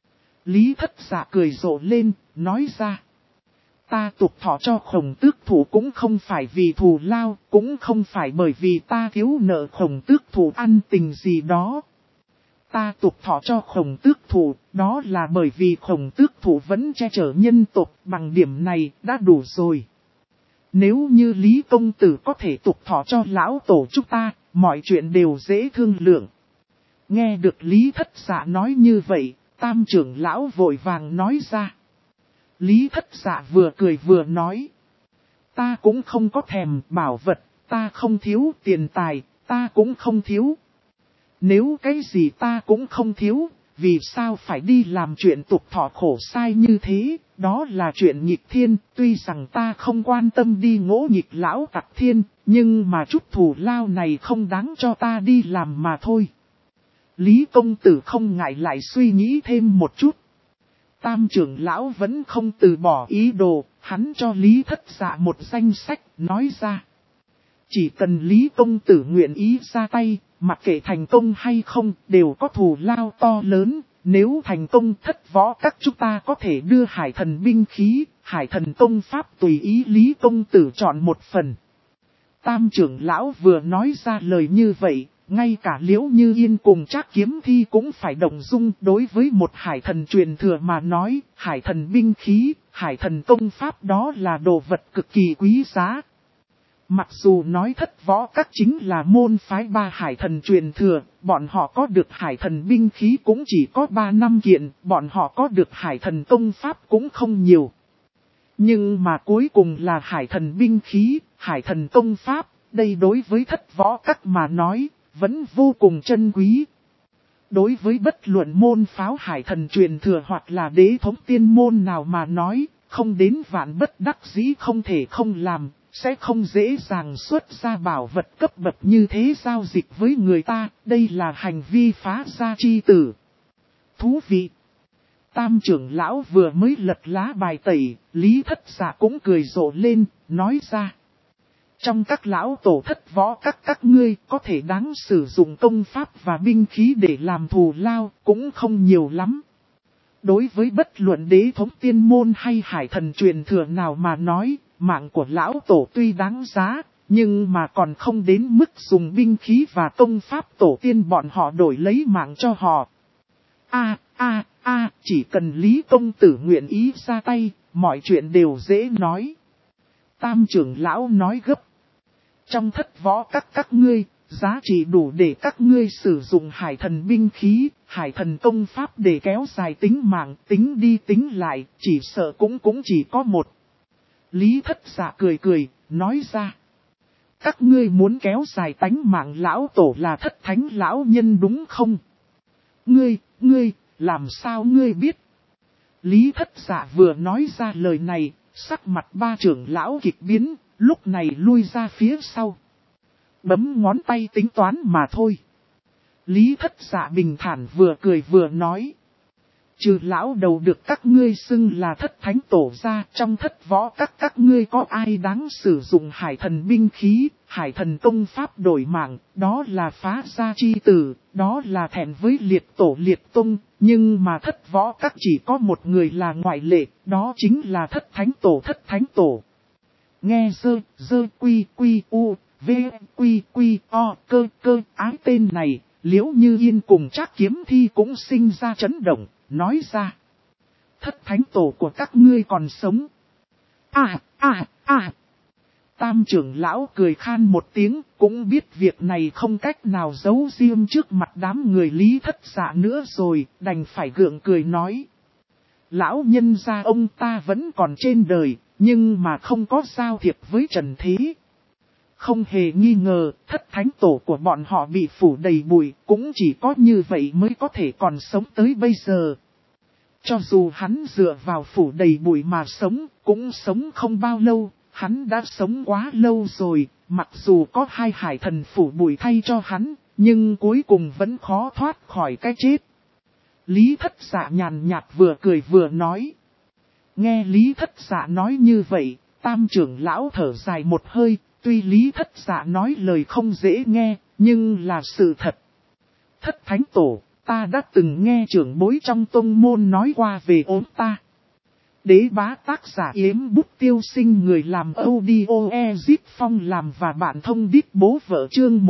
Lý Thất Dạ cười rộ lên, nói ra. Ta tục thọ cho Khổng Tước Thụ cũng không phải vì thù lao, cũng không phải bởi vì ta thiếu nợ Khổng Tước Thụ ăn tình gì đó. Ta tục thọ cho Khổng Tước Thụ, đó là bởi vì Khổng Tước Thụ vẫn che chở nhân tộc, bằng điểm này đã đủ rồi. Nếu như Lý công tử có thể tục thọ cho lão tổ chúng ta, mọi chuyện đều dễ thương lượng. Nghe được Lý Thất Dạ nói như vậy, Tam trưởng lão vội vàng nói ra. Lý Thất Dạ vừa cười vừa nói. Ta cũng không có thèm bảo vật, ta không thiếu tiền tài, ta cũng không thiếu. Nếu cái gì ta cũng không thiếu, vì sao phải đi làm chuyện tục thọ khổ sai như thế, đó là chuyện nghịch thiên, tuy rằng ta không quan tâm đi ngỗ nghịch lão tặc thiên, nhưng mà chút thù lao này không đáng cho ta đi làm mà thôi. Lý công tử không ngại lại suy nghĩ thêm một chút. Tam trưởng lão vẫn không từ bỏ ý đồ, hắn cho Lý Thất Dạ một danh sách, nói ra. Chỉ cần Lý công tử nguyện ý ra tay, mặc kệ thành công hay không, đều có thù lao to lớn. Nếu thành công thất võ các chúng ta có thể đưa hải thần binh khí, hải thần công pháp tùy ý Lý công tử chọn một phần. Tam trưởng lão vừa nói ra lời như vậy, ngay cả Liễu Như Yên cùng Trác Kiếm Thi cũng phải động dung. Đối với một hải thần truyền thừa mà nói, hải thần binh khí, hải thần công pháp đó là đồ vật cực kỳ quý giá. Mặc dù nói thất võ các chính là môn phái ba hải thần truyền thừa, bọn họ có được hải thần binh khí cũng chỉ có 3 năm kiện, bọn họ có được hải thần công pháp cũng không nhiều. Nhưng mà cuối cùng là hải thần binh khí, hải thần công pháp, đây đối với thất võ các mà nói, vẫn vô cùng chân quý. Đối với bất luận môn pháo hải thần truyền thừa hoặc là đế thống tiên môn nào mà nói, không đến vạn bất đắc dĩ không thể không làm. sẽ không dễ dàng xuất ra bảo vật cấp bậc như thế giao dịch với người ta, đây là hành vi phá gia chi tử. Thú vị! Tam trưởng lão vừa mới lật lá bài tẩy, Lý Thất Dạ cũng cười rộ lên, nói ra. Trong các lão tổ thất võ các ngươi có thể đáng sử dụng công pháp và binh khí để làm thù lao, cũng không nhiều lắm. Đối với bất luận đế thống tiên môn hay hải thần truyền thừa nào mà nói, mạng của lão tổ tuy đáng giá, nhưng mà còn không đến mức dùng binh khí và công pháp tổ tiên bọn họ đổi lấy mạng cho họ. Chỉ cần Lý công tử nguyện ý ra tay, mọi chuyện đều dễ nói. Tam trưởng lão nói gấp. Trong thất võ các ngươi, giá trị đủ để các ngươi sử dụng hải thần binh khí, hải thần công pháp để kéo dài tính mạng, tính đi tính lại, chỉ sợ cũng chỉ có một. Lý Thất Dạ cười, nói ra. Các ngươi muốn kéo dài tánh mạng lão tổ là Thất Thánh lão nhân đúng không? Ngươi, làm sao ngươi biết? Lý Thất Dạ vừa nói ra lời này, sắc mặt ba trưởng lão kịch biến, lúc này lui ra phía sau. Bấm ngón tay tính toán mà thôi. Lý Thất Dạ bình thản vừa cười vừa nói. Trừ lão đầu được các ngươi xưng là Thất Thánh tổ ra, trong thất võ các ngươi có ai đáng sử dụng hải thần binh khí, hải thần công pháp đổi mạng, đó là phá gia chi tử, đó là thẹn với liệt tổ liệt tung, nhưng mà thất võ các chỉ có một người là ngoại lệ, đó chính là Thất Thánh tổ. Nghe dơ quy u, v quy o cơ ái tên này, Liễu Như Yên cùng Trác Kiếm Thi cũng sinh ra chấn động, nói ra. Thất Thánh tổ của các ngươi còn sống. Tam trưởng lão cười khan một tiếng, cũng biết việc này không cách nào giấu riêng trước mặt đám người Lý Thất Dạ nữa rồi, đành phải gượng cười nói. Lão nhân gia ông ta vẫn còn trên đời, nhưng mà không có giao thiệp với trần thế. Không hề nghi ngờ, Thất Thánh tổ của bọn họ bị phủ đầy bụi, cũng chỉ có như vậy mới có thể còn sống tới bây giờ. Cho dù hắn dựa vào phủ đầy bụi mà sống, cũng sống không bao lâu, hắn đã sống quá lâu rồi, mặc dù có hai hải thần phủ bụi thay cho hắn, nhưng cuối cùng vẫn khó thoát khỏi cái chết. Lý Thất Dạ nhàn nhạt vừa cười vừa nói. Nghe Lý Thất Dạ nói như vậy, tam trưởng lão thở dài một hơi, tuy Lý Thất Dạ nói lời không dễ nghe, nhưng là sự thật. Thất Thánh tổ, ta đã từng nghe trưởng bối trong tông môn nói qua về ốm ta. Đế bá tác giả Yếm Bút Tiêu Sinh, người làm audio Ezip Phong làm và bạn thông đít bố vợ chương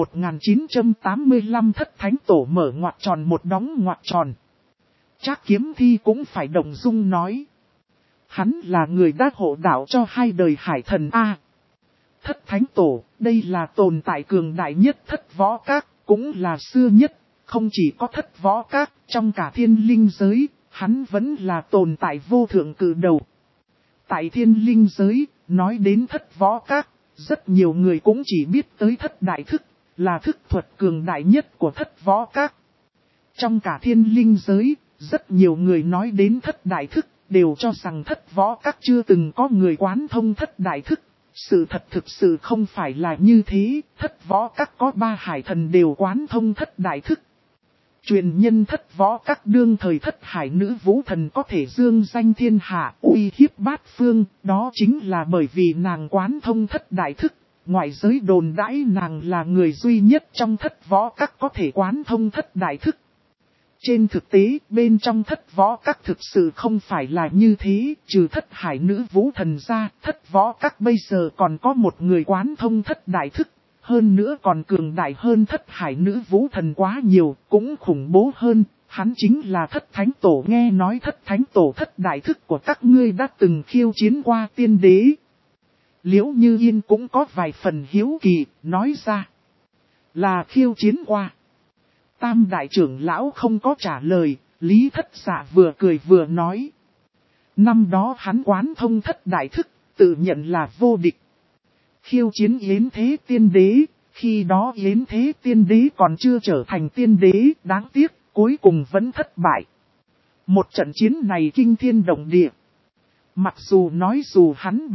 1985 Thất Thánh tổ mở ngoặc tròn một đóng ngoặc tròn. Trác Kiếm Thi cũng phải động dung nói. Hắn là người đã hộ đạo cho hai đời hải thần A. Thất Thánh tổ, đây là tồn tại cường đại nhất thất võ các, cũng là xưa nhất, không chỉ có thất võ các, trong cả thiên linh giới, hắn vẫn là tồn tại vô thượng cử đầu. Tại thiên linh giới, nói đến thất võ các, rất nhiều người cũng chỉ biết tới thất đại thức, là thức thuật cường đại nhất của thất võ các. Trong cả thiên linh giới, rất nhiều người nói đến thất đại thức, đều cho rằng thất võ các chưa từng có người quán thông thất đại thức. Sự thật thực sự không phải là như thế, thất võ các có ba hải thần đều quán thông thất đại thức. Truyền nhân thất võ các đương thời thất hải nữ vũ thần có thể dương danh thiên hạ uy hiếp bát phương, đó chính là bởi vì nàng quán thông thất đại thức. Ngoại giới đồn đãi nàng là người duy nhất trong thất võ các có thể quán thông thất đại thức. Trên thực tế, bên trong thất võ các thực sự không phải là như thế, trừ thất hải nữ vũ thần ra, thất võ các bây giờ còn có một người quán thông thất đại thức, hơn nữa còn cường đại hơn thất hải nữ vũ thần quá nhiều, cũng khủng bố hơn, hắn chính là Thất Thánh tổ. Nghe nói Thất Thánh tổ thất đại thức của các ngươi đã từng khiêu chiến qua tiên đế. Liễu Như Yên cũng có vài phần hiếu kỳ, nói ra là khiêu chiến qua. Tam đại trưởng lão không có trả lời, Lý Thất Dạ vừa cười vừa nói. Năm đó hắn quán thông thất đại thức, tự nhận là vô địch. Khiêu chiến Yến Thế Tiên Đế, khi đó Yến Thế Tiên Đế còn chưa trở thành tiên đế, đáng tiếc, cuối cùng vẫn thất bại. Một trận chiến này kinh thiên động địa. Mặc dù nói dù hắn bại,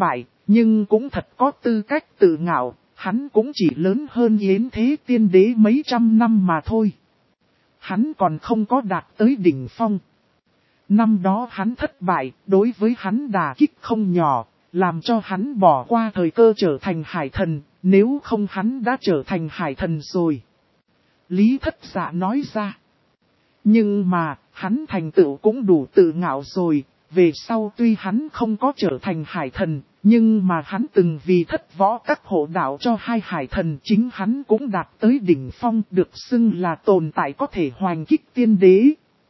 Nhưng cũng thật có tư cách tự ngạo, hắn cũng chỉ lớn hơn Yến Thế Tiên Đế mấy trăm năm mà thôi. Hắn còn không có đạt tới đỉnh phong. Năm đó hắn thất bại, đối với hắn đả kích không nhỏ, làm cho hắn bỏ qua thời cơ trở thành hải thần, nếu không hắn đã trở thành hải thần rồi. Lý Thất Dạ nói ra. Nhưng mà, hắn thành tựu cũng đủ tự ngạo rồi, về sau tuy hắn không có trở thành hải thần, nhưng mà hắn từng vì thất võ các hộ đạo cho hai hải thần, chính hắn cũng đạt tới đỉnh phong, được xưng là tồn tại có thể hoành kích tiên đế.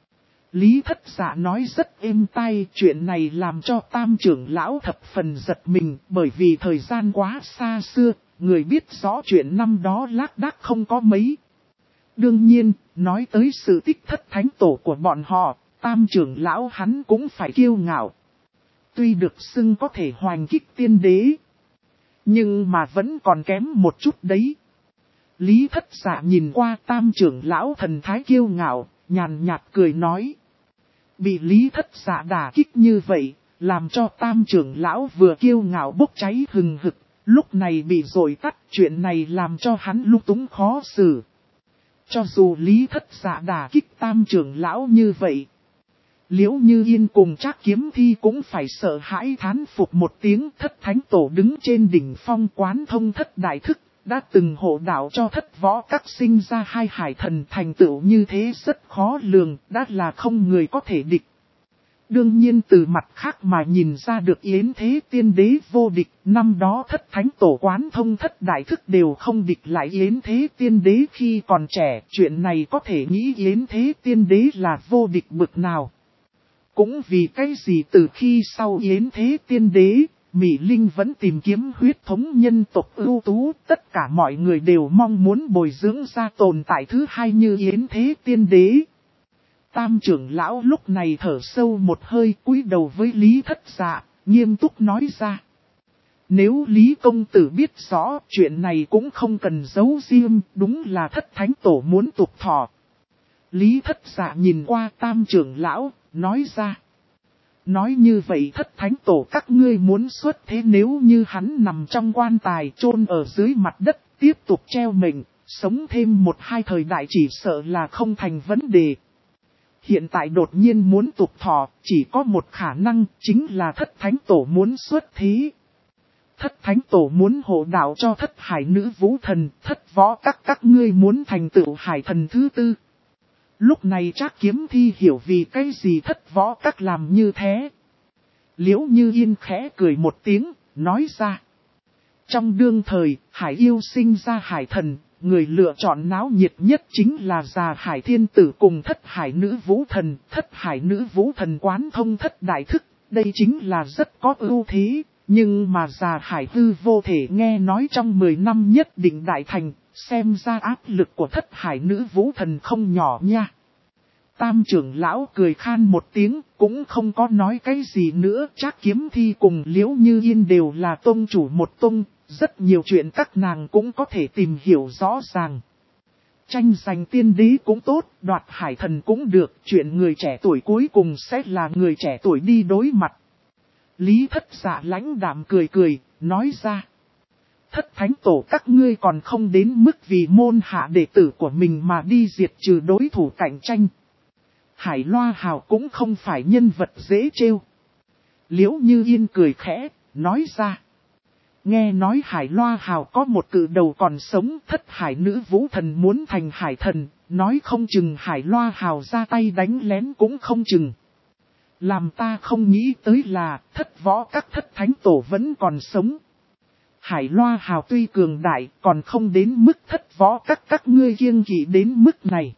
Lý Thất Dạ nói rất êm tai, chuyện này làm cho Tam trưởng lão thập phần giật mình, bởi vì thời gian quá xa xưa, người biết rõ chuyện năm đó lác đác không có mấy. Đương nhiên, nói tới sự tích thất thánh tổ của bọn họ, Tam trưởng lão hắn cũng phải kiêu ngạo. Tuy được xưng có thể hoành kích tiên đế, nhưng mà vẫn còn kém một chút đấy. Lý Thất Dạ nhìn qua Tam trưởng lão thần thái kiêu ngạo, nhàn nhạt cười nói. Bị Lý Thất Dạ đả kích như vậy, làm cho Tam trưởng lão vừa kiêu ngạo bốc cháy hừng hực, lúc này bị dội tắt, chuyện này làm cho hắn lung túng khó xử. Cho dù Lý Thất Dạ đả kích Tam trưởng lão như vậy, Liễu Như Yên cùng Trác Kiếm Thi cũng phải sợ hãi thán phục một tiếng. Thất thánh tổ đứng trên đỉnh phong quán thông thất đại thức, đã từng hộ đạo cho thất võ các sinh ra hai hải thần, thành tựu như thế rất khó lường, đã là không người có thể địch. Đương nhiên từ mặt khác mà nhìn ra được Yến Thế Tiên Đế vô địch, năm đó thất thánh tổ quán thông thất đại thức đều không địch lại Yến Thế Tiên Đế khi còn trẻ, chuyện này có thể nghĩ Yến Thế Tiên Đế là vô địch bực nào. Cũng vì cái gì từ khi sau Yến Thế Tiên Đế, Mỹ Linh vẫn tìm kiếm huyết thống nhân tộc ưu tú, tất cả mọi người đều mong muốn bồi dưỡng ra tồn tại thứ hai như Yến Thế Tiên Đế. Tam trưởng lão lúc này thở sâu một hơi, cúi đầu với Lý Thất Dạ, nghiêm túc nói ra. Nếu Lý công tử biết rõ, chuyện này cũng không cần giấu riêng, đúng là thất thánh tổ muốn tục thọ. Lý Thất Dạ nhìn qua Tam trưởng lão, nói ra. Nói như vậy thất thánh tổ các ngươi muốn xuất thế, nếu như hắn nằm trong quan tài chôn ở dưới mặt đất, tiếp tục treo mệnh, sống thêm một hai thời đại chỉ sợ là không thành vấn đề. Hiện tại đột nhiên muốn tục thọ, chỉ có một khả năng, chính là thất thánh tổ muốn xuất thế. Thất thánh tổ muốn hộ đạo cho thất hải nữ vũ thần, thất võ các ngươi muốn thành tựu hải thần thứ tư. Lúc này Trác Kiếm Thi hiểu vì cái gì thất võ các làm như thế. Liễu Như Yên khẽ cười một tiếng, nói ra. Trong đương thời, hải yêu sinh ra hải thần, người lựa chọn náo nhiệt nhất chính là già hải thiên tử cùng thất hải nữ vũ thần. Thất hải nữ vũ thần quán thông thất đại thức, đây chính là rất có ưu thế. Nhưng mà già hải hư vô thể nghe nói trong 10 năm nhất định đại thành, xem ra áp lực của thất hải nữ vũ thần không nhỏ nha. Tam trưởng lão cười khan một tiếng, cũng không có nói cái gì nữa. Trác Kiếm Thi cùng Liễu Như Yên đều là tông chủ một tông, rất nhiều chuyện các nàng cũng có thể tìm hiểu rõ ràng. Tranh giành tiên đế cũng tốt, đoạt hải thần cũng được, chuyện người trẻ tuổi cuối cùng sẽ là người trẻ tuổi đi đối mặt. Lý Thất Dạ lãnh đạm cười cười, nói ra. Thất thánh tổ các ngươi còn không đến mức vì môn hạ đệ tử của mình mà đi diệt trừ đối thủ cạnh tranh. Hải Loa Hào cũng không phải nhân vật dễ trêu. Liễu Như Yên cười khẽ, nói ra. Nghe nói Hải Loa Hào có một cự đầu còn sống, thất hải nữ vũ thần muốn thành hải thần, nói không chừng Hải Loa Hào ra tay đánh lén cũng không chừng. Làm ta không nghĩ tới là thất võ các thất thánh tổ vẫn còn sống. Hải Loa Hào tuy cường đại còn không đến mức thất võ các ngươi kiêng kỵ đến mức này.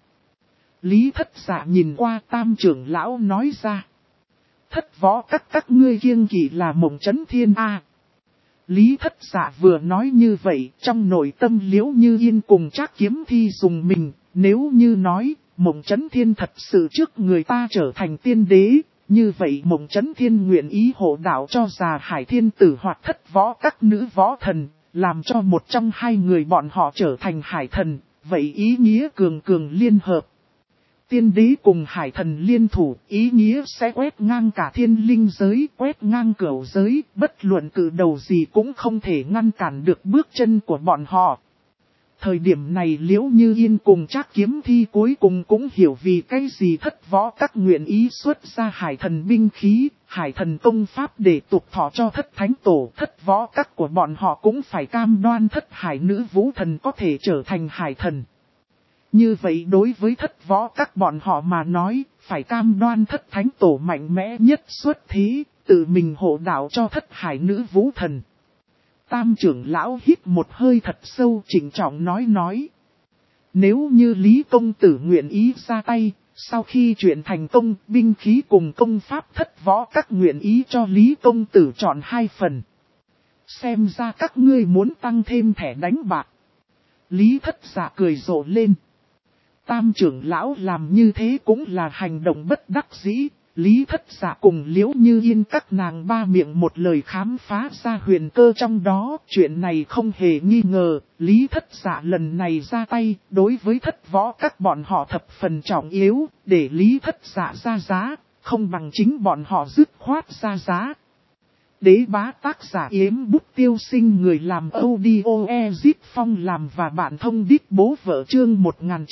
Lý Thất Dạ nhìn qua Tam trưởng lão nói ra. Thất võ các ngươi kiêng kỵ là Mộng Chấn Thiên A. Lý Thất Dạ vừa nói như vậy, trong nội tâm Liễu Như Yên cùng Trác Kiếm Thi dùng mình, nếu như nói, Mộng Chấn Thiên thật sự trước người ta trở thành tiên đế, như vậy Mộng Chấn Thiên nguyện ý hộ đạo cho già hải thiên tử hoặc thất võ các nữ võ thần, làm cho một trong hai người bọn họ trở thành hải thần, vậy ý nghĩa cường cường liên hợp. Tiên đế cùng hải thần liên thủ, ý nghĩa sẽ quét ngang cả thiên linh giới, quét ngang cửu giới, bất luận cử đầu gì cũng không thể ngăn cản được bước chân của bọn họ. Thời điểm này Liễu Như Yên cùng Trác Kiếm Thi cuối cùng cũng hiểu vì cái gì Thất Võ Các nguyện ý xuất ra hải thần binh khí, hải thần công pháp để tục thọ cho Thất Thánh Tổ. Thất Võ Các của bọn họ cũng phải cam đoan Thất Hải Nữ Vũ Thần có thể trở thành hải thần. Như vậy đối với Thất Võ Các bọn họ mà nói, phải cam đoan Thất Thánh Tổ mạnh mẽ nhất xuất thế, tự mình hộ đạo cho Thất Hải Nữ Vũ Thần. Tam trưởng lão hít một hơi thật sâu, trịnh trọng nói. Nếu như Lý công tử nguyện ý ra tay, sau khi chuyện thành công, binh khí cùng công pháp Thất Võ Các nguyện ý cho Lý công tử chọn 2 phần. Xem ra các ngươi muốn tăng thêm thẻ đánh bạc. Lý Thất Dạ cười rộ lên. Tam trưởng lão làm như thế cũng là hành động bất đắc dĩ. Lý Thất Dạ cùng Liễu Như Yên các nàng ba miệng một lời khám phá ra huyền cơ trong đó. Chuyện này không hề nghi ngờ, Lý Thất Dạ lần này ra tay, đối với Thất Võ Các bọn họ thập phần trọng yếu, để Lý Thất Dạ ra giá, không bằng chính bọn họ dứt khoát ra giá. Đế bá tác giả Yếm Bút Tiêu Sinh, người làm audio Ezip Phong làm và bạn thông đít bố vợ, chương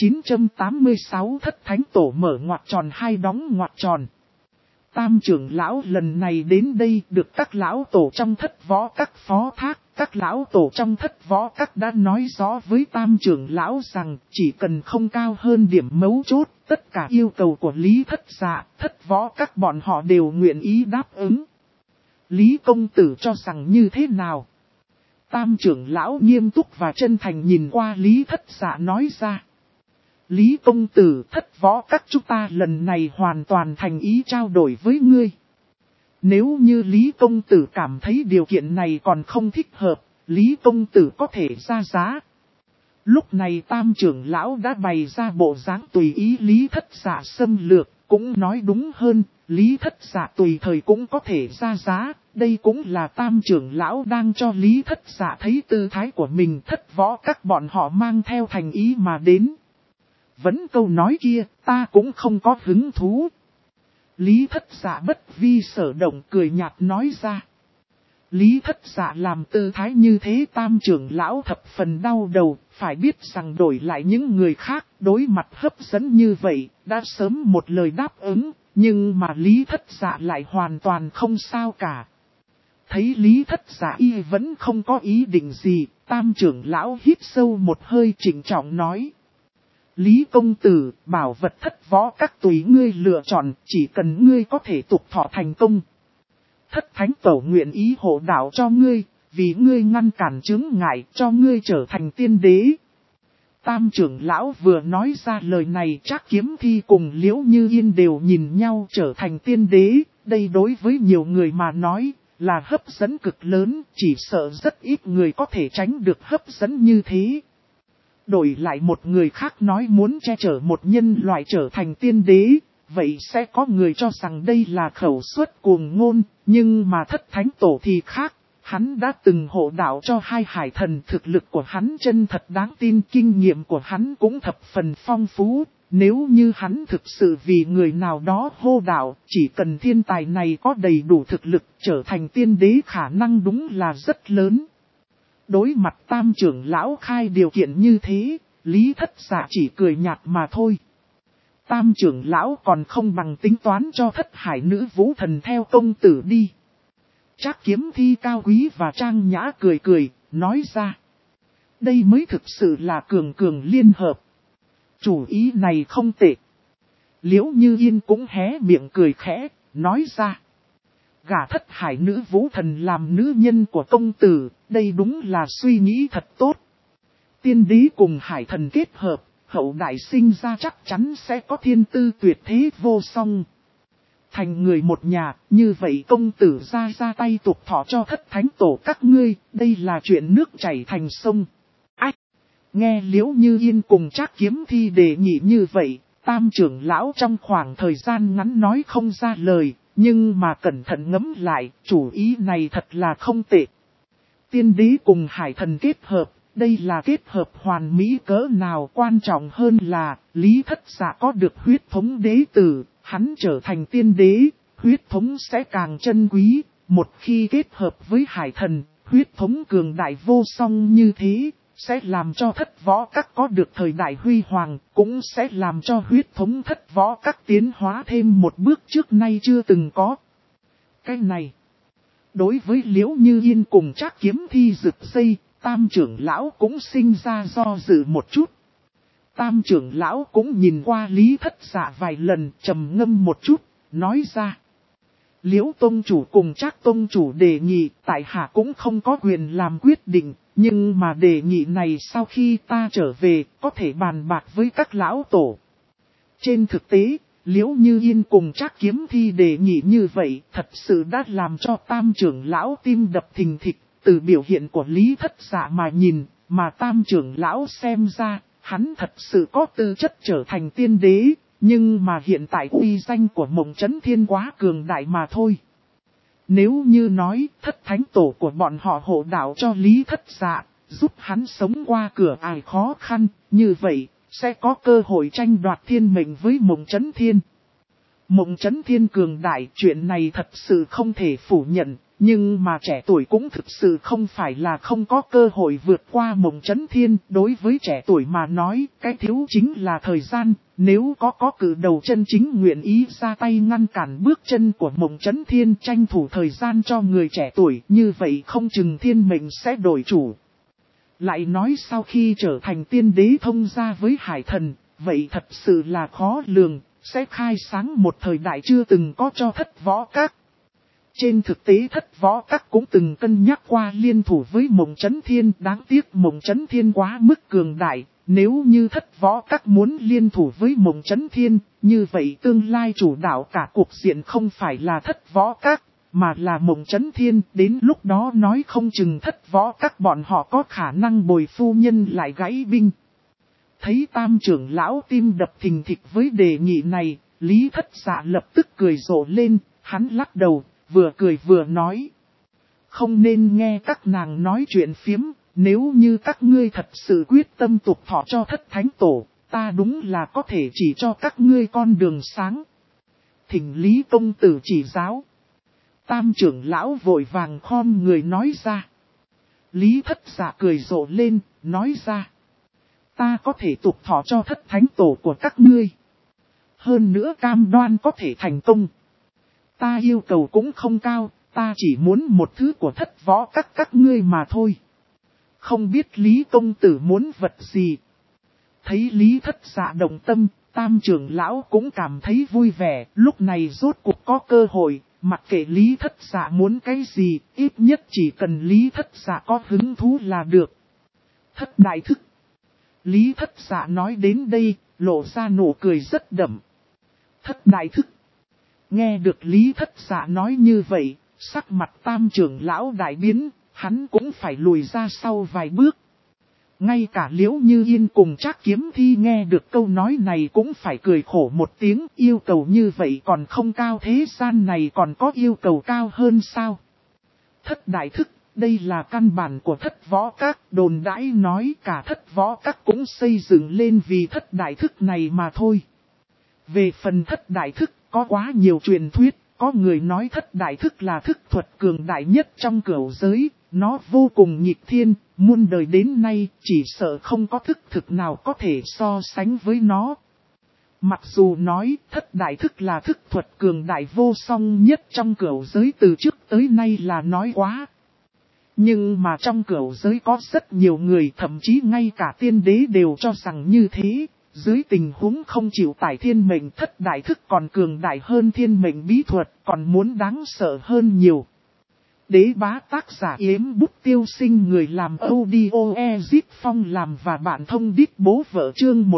1986 Thất Thánh Tổ mở ngoặc tròn hai đóng ngoặc tròn. Tam trưởng lão lần này đến đây được các lão tổ trong Thất Võ Các phó thác. Các lão tổ trong Thất Võ Các đã nói rõ với tam trưởng lão rằng chỉ cần không cao hơn điểm mấu chốt, tất cả yêu cầu của Lý Thất Dạ, Thất Võ Các bọn họ đều nguyện ý đáp ứng. Lý công tử cho rằng như thế nào? Tam trưởng lão nghiêm túc và chân thành nhìn qua Lý Thất Dạ nói ra. Lý công tử, Thất Võ Các chúng ta lần này hoàn toàn thành ý trao đổi với ngươi. Nếu như Lý công tử cảm thấy điều kiện này còn không thích hợp, Lý công tử có thể ra giá. Lúc này tam trưởng lão đã bày ra bộ dáng tùy ý Lý Thất Dạ xâm lược, cũng nói đúng hơn, Lý Thất Dạ tùy thời cũng có thể ra giá. Đây cũng là tam trưởng lão đang cho Lý Thất Dạ thấy tư thái của mình. Thất Võ Các bọn họ mang theo thành ý mà đến. Vẫn câu nói kia, ta cũng không có hứng thú. Lý Thất Dạ bất vi sở động, cười nhạt nói ra. Lý Thất Dạ làm tư thái như thế tam trưởng lão thập phần đau đầu, phải biết rằng đổi lại những người khác đối mặt hấp dẫn như vậy, đã sớm một lời đáp ứng, nhưng mà Lý Thất Dạ lại hoàn toàn không sao cả. Thấy Lý Thất Dạ y vẫn không có ý định gì, tam trưởng lão hít sâu một hơi trịnh trọng nói. Lý công tử, bảo vật Thất Võ Các tùy ngươi lựa chọn, chỉ cần ngươi có thể tục thọ thành công. Thất Thánh Tổ nguyện ý hộ đạo cho ngươi, vì ngươi ngăn cản chướng ngại cho ngươi trở thành tiên đế. Tam trưởng lão vừa nói ra lời này, Trác Kiếm Thi cùng Liễu Như Yên đều nhìn nhau trở thành tiên đế. Đây đối với nhiều người mà nói là hấp dẫn cực lớn, chỉ sợ rất ít người có thể tránh được hấp dẫn như thế. Đổi lại một người khác nói muốn che chở một nhân loại trở thành tiên đế, vậy sẽ có người cho rằng đây là khẩu suất cuồng ngôn, nhưng mà Thất Thánh Tổ thì khác. Hắn đã từng hộ đạo cho hai hải thần, thực lực của hắn chân thật đáng tin, kinh nghiệm của hắn cũng thập phần phong phú. Nếu như hắn thực sự vì người nào đó hô đạo, chỉ cần thiên tài này có đầy đủ thực lực trở thành tiên đế khả năng đúng là rất lớn. Đối mặt tam trưởng lão khai điều kiện như thế, Lý Thất Dạ chỉ cười nhạt mà thôi. Tam trưởng lão còn không bằng tính toán cho Thất Hải Nữ Vũ Thần theo công tử đi. Trác Kiếm Thi cao quý và trang nhã cười, nói ra. Đây mới thực sự là cường liên hợp. Chủ ý này không tệ. Liễu Như Yên cũng hé miệng cười khẽ, nói ra. Gả Thất Hải Nữ Vũ Thần làm nữ nhân của công tử, đây đúng là suy nghĩ thật tốt. Tiên đế cùng hải thần kết hợp, hậu đại sinh ra chắc chắn sẽ có thiên tư tuyệt thế vô song. Thành người một nhà, như vậy công tử ra tay tục thọ cho Thất Thánh Tổ các ngươi, đây là chuyện nước chảy thành sông. Ách! Nghe Liễu Như Yên cùng Trác Kiếm Thi đề nghị như vậy, tam trưởng lão trong khoảng thời gian ngắn nói không ra lời, nhưng mà cẩn thận ngẫm lại, chủ ý này thật là không tệ. Tiên đế cùng hải thần kết hợp, đây là kết hợp hoàn mỹ cỡ nào, quan trọng hơn là, Lý Thất Dạ có được huyết thống đế tử, hắn trở thành tiên đế, huyết thống sẽ càng chân quý, một khi kết hợp với hải thần, huyết thống cường đại vô song như thế, sẽ làm cho Thất Võ Các có được thời đại huy hoàng, cũng sẽ làm cho huyết thống Thất Võ Các tiến hóa thêm một bước trước nay chưa từng có. Cái này, đối với Liễu Như Yên cùng Trác Kiếm Thi rực dây, Tam trưởng lão cũng sinh ra do dự một chút. Tam trưởng lão cũng nhìn qua Lý Thất Dạ vài lần, trầm ngâm một chút, nói ra. Liễu tông chủ cùng Trác tông chủ đề nghị, tại hạ cũng không có quyền làm quyết định, nhưng mà đề nghị này sau khi ta trở về, có thể bàn bạc với các lão tổ. Trên thực tế, Liễu Như Yên cùng Trác Kiếm Thi đề nghị như vậy, thật sự đã làm cho Tam trưởng lão tim đập thình thịch. Từ biểu hiện của Lý Thất Dạ mà nhìn, mà Tam trưởng lão xem ra, hắn thật sự có tư chất trở thành tiên đế, nhưng mà hiện tại uy danh của Mộng Chấn Thiên quá cường đại mà thôi. Nếu như nói thất thánh tổ của bọn họ hộ đạo cho Lý Thất Dạ, giúp hắn sống qua cửa ải khó khăn, như vậy, sẽ có cơ hội tranh đoạt thiên mệnh với Mộng Chấn Thiên. Mộng Chấn Thiên cường đại, chuyện này thật sự không thể phủ nhận. Nhưng mà trẻ tuổi cũng thực sự không phải là không có cơ hội vượt qua Mộng Chấn Thiên. Đối với trẻ tuổi mà nói, cái thiếu chính là thời gian. Nếu có cử đầu chân chính nguyện ý ra tay ngăn cản bước chân của Mộng Chấn Thiên, tranh thủ thời gian cho người trẻ tuổi, như vậy không chừng thiên mệnh sẽ đổi chủ. Lại nói sau khi trở thành tiên đế thông gia với hải thần, vậy thật sự là khó lường, sẽ khai sáng một thời đại chưa từng có cho Thất Võ Các. Trên thực tế Thất Võ Các cũng từng cân nhắc qua liên thủ với Mộng Chấn Thiên, đáng tiếc Mộng Chấn Thiên quá mức cường đại, nếu như Thất Võ Các muốn liên thủ với Mộng Chấn Thiên, như vậy tương lai chủ đạo cả cuộc diện không phải là Thất Võ Các, mà là Mộng Chấn Thiên, đến lúc đó nói không chừng Thất Võ Các bọn họ có khả năng bồi phu nhân lại gãy binh. Thấy Tam trưởng lão tim đập thình thịch với đề nghị này, Lý Thất Dạ lập tức cười rộ lên, hắn lắc đầu. Vừa cười vừa nói. Không nên nghe các nàng nói chuyện phiếm, nếu như các ngươi thật sự quyết tâm tục thọ cho thất thánh tổ, ta đúng là có thể chỉ cho các ngươi con đường sáng. Thỉnh Lý công tử chỉ giáo. Tam trưởng lão vội vàng khom người nói ra. Lý Thất Dạ cười rộ lên, nói ra. Ta có thể tục thọ cho thất thánh tổ của các ngươi. Hơn nữa cam đoan có thể thành công. Ta yêu cầu cũng không cao, ta chỉ muốn một thứ của Thất Võ các ngươi mà thôi. Không biết Lý công tử muốn vật gì. Thấy Lý Thất Dạ động tâm, Tam trưởng lão cũng cảm thấy vui vẻ, lúc này rốt cuộc có cơ hội, mặc kệ Lý Thất Dạ muốn cái gì, ít nhất chỉ cần Lý Thất Dạ có hứng thú là được. Thất đại thức. Lý Thất Dạ nói đến đây, lộ ra nụ cười rất đậm. Thất đại thức. Nghe được Lý Thất Dạ nói như vậy, sắc mặt Tam trưởng lão đại biến, hắn cũng phải lùi ra sau vài bước. Ngay cả Liễu Như Yên cùng Trác Kiếm Thi nghe được câu nói này cũng phải cười khổ một tiếng, yêu cầu như vậy còn không cao, thế gian này còn có yêu cầu cao hơn sao? Thất đại thức, đây là căn bản của Thất Võ Các, đồn đãi nói cả Thất Võ Các cũng xây dựng lên vì Thất đại thức này mà thôi. Về phần Thất đại thức, có quá nhiều truyền thuyết, có người nói Thất đại thức là thức thuật cường đại nhất trong cửu giới, nó vô cùng nghịch thiên, muôn đời đến nay chỉ sợ không có thức thực nào có thể so sánh với nó. Mặc dù nói Thất đại thức là thức thuật cường đại vô song nhất trong cửu giới từ trước tới nay là nói quá. Nhưng mà trong cửu giới có rất nhiều người, thậm chí ngay cả tiên đế đều cho rằng như thế. Dưới tình huống không chịu tải thiên mệnh, Thất đại thức còn cường đại hơn thiên mệnh bí thuật, còn muốn đáng sợ hơn nhiều. Đế bá tác giả Yếm Bút Tiêu Sinh, người làm audio Ezip Phong làm và bạn thông đít bố vợ, chương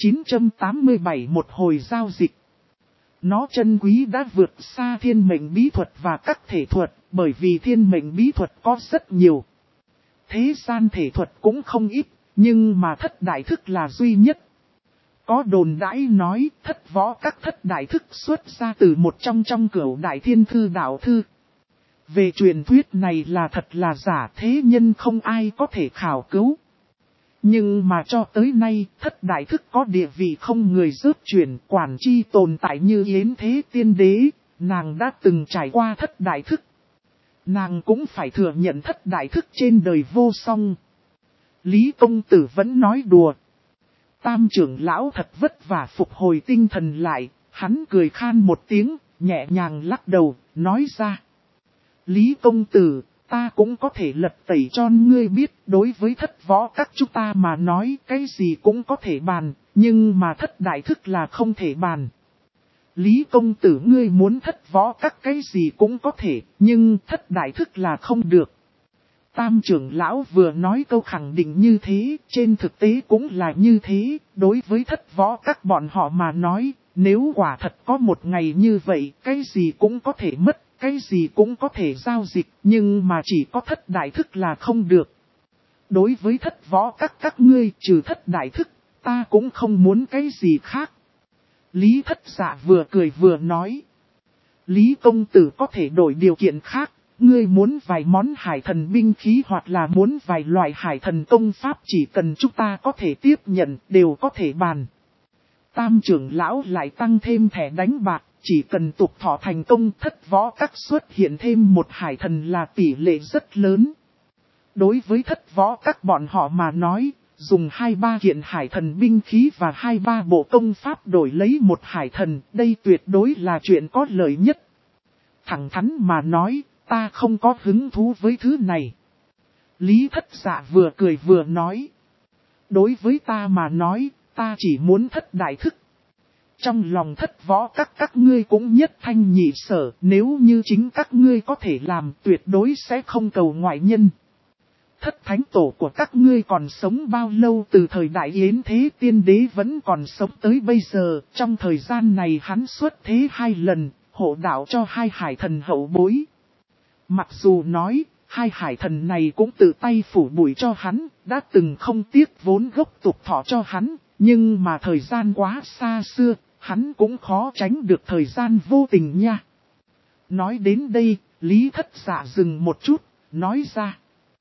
1987, một hồi giao dịch. Nó chân quý đã vượt xa thiên mệnh bí thuật và các thể thuật, bởi vì thiên mệnh bí thuật có rất nhiều. Thế gian thể thuật cũng không ít, nhưng mà Thất đại thức là duy nhất. Có đồn đãi nói Thất Võ Các Thất đại thức xuất ra từ một trong cửu đại thiên thư đạo thư. Về truyền thuyết này là thật là giả, thế nhân không ai có thể khảo cứu. Nhưng mà cho tới nay, thất đại thức có địa vị không người rớt chuyển, quản chi tồn tại như yến thế tiên đế, nàng đã từng trải qua thất đại thức. Nàng cũng phải thừa nhận thất đại thức trên đời vô song. Lý công tử vẫn nói đùa. Tam trưởng lão thật vất vả phục hồi tinh thần lại, hắn cười khan một tiếng, nhẹ nhàng lắc đầu, nói ra. Lý công tử, ta cũng có thể lật tẩy cho ngươi biết, đối với thất võ các chúng ta mà nói cái gì cũng có thể bàn, nhưng mà thất đại thức là không thể bàn. Lý công tử ngươi muốn thất võ các cái gì cũng có thể, nhưng thất đại thức là không được. Tam trưởng lão vừa nói câu khẳng định như thế, trên thực tế cũng là như thế, đối với thất võ các bọn họ mà nói, nếu quả thật có một ngày như vậy, cái gì cũng có thể mất, cái gì cũng có thể giao dịch, nhưng mà chỉ có thất đại thức là không được. Đối với thất võ các ngươi trừ thất đại thức, ta cũng không muốn cái gì khác. Lý thất dạ vừa cười vừa nói. Lý công tử có thể đổi điều kiện khác. Ngươi muốn vài món hải thần binh khí hoặc là muốn vài loại hải thần công pháp chỉ cần chúng ta có thể tiếp nhận đều có thể bàn. Tam trưởng lão lại tăng thêm thẻ đánh bạc, chỉ cần tục thọ thành công thất võ các xuất hiện thêm một hải thần là tỷ lệ rất lớn. Đối với thất võ các bọn họ mà nói, dùng 2-3 kiện hải thần binh khí và 2-3 bộ công pháp đổi lấy một hải thần, đây tuyệt đối là chuyện có lợi nhất. Thẳng thắn mà nói, ta không có hứng thú với thứ này. Lý thất dạ vừa cười vừa nói. Đối với ta mà nói, ta chỉ muốn thất đại thức. Trong lòng thất võ các ngươi cũng nhất thanh nhị sở, nếu như chính các ngươi có thể làm tuyệt đối sẽ không cầu ngoại nhân. Thất thánh tổ của các ngươi còn sống bao lâu từ thời đại yến thế tiên đế vẫn còn sống tới bây giờ, trong thời gian này hắn xuất thế 2 lần, hộ đạo cho 2 hải thần hậu bối. Mặc dù nói, 2 hải thần này cũng tự tay phủ bụi cho hắn, đã từng không tiếc vốn gốc tục thọ cho hắn, nhưng mà thời gian quá xa xưa, hắn cũng khó tránh được thời gian vô tình nha. Nói đến đây, Lý thất dạ dừng một chút, nói ra.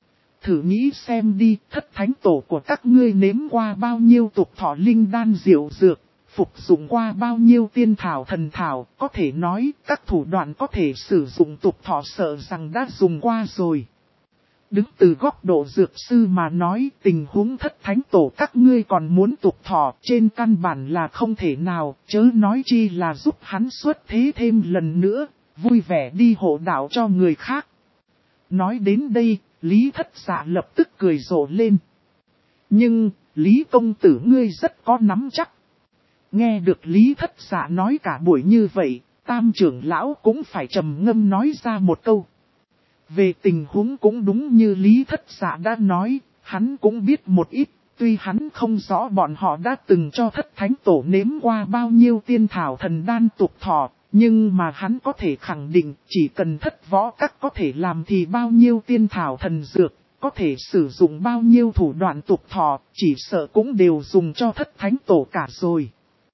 Thử nghĩ xem đi, thất thánh tổ của các ngươi nếm qua bao nhiêu tục thọ linh đan diệu dược, phục dụng qua bao nhiêu tiên thảo thần thảo, có thể nói các thủ đoạn có thể sử dụng tục thọ sợ rằng đã dùng qua rồi. Đứng từ góc độ dược sư mà nói tình huống thất thánh tổ các ngươi còn muốn tục thọ trên căn bản là không thể nào, chớ nói chi là giúp hắn xuất thế thêm lần nữa, vui vẻ đi hộ đạo cho người khác. Nói đến đây, Lý thất dạ lập tức cười rộ lên. Nhưng, Lý công tử ngươi rất có nắm chắc. Nghe được Lý thất dạ nói cả buổi như vậy, tam trưởng lão cũng phải trầm ngâm nói ra một câu. Về tình huống cũng đúng như Lý thất dạ đã nói, hắn cũng biết một ít, tuy hắn không rõ bọn họ đã từng cho thất thánh tổ nếm qua bao nhiêu tiên thảo thần đan tục thọ, nhưng mà hắn có thể khẳng định chỉ cần thất võ các có thể làm thì bao nhiêu tiên thảo thần dược, có thể sử dụng bao nhiêu thủ đoạn tục thọ, chỉ sợ cũng đều dùng cho thất thánh tổ cả rồi.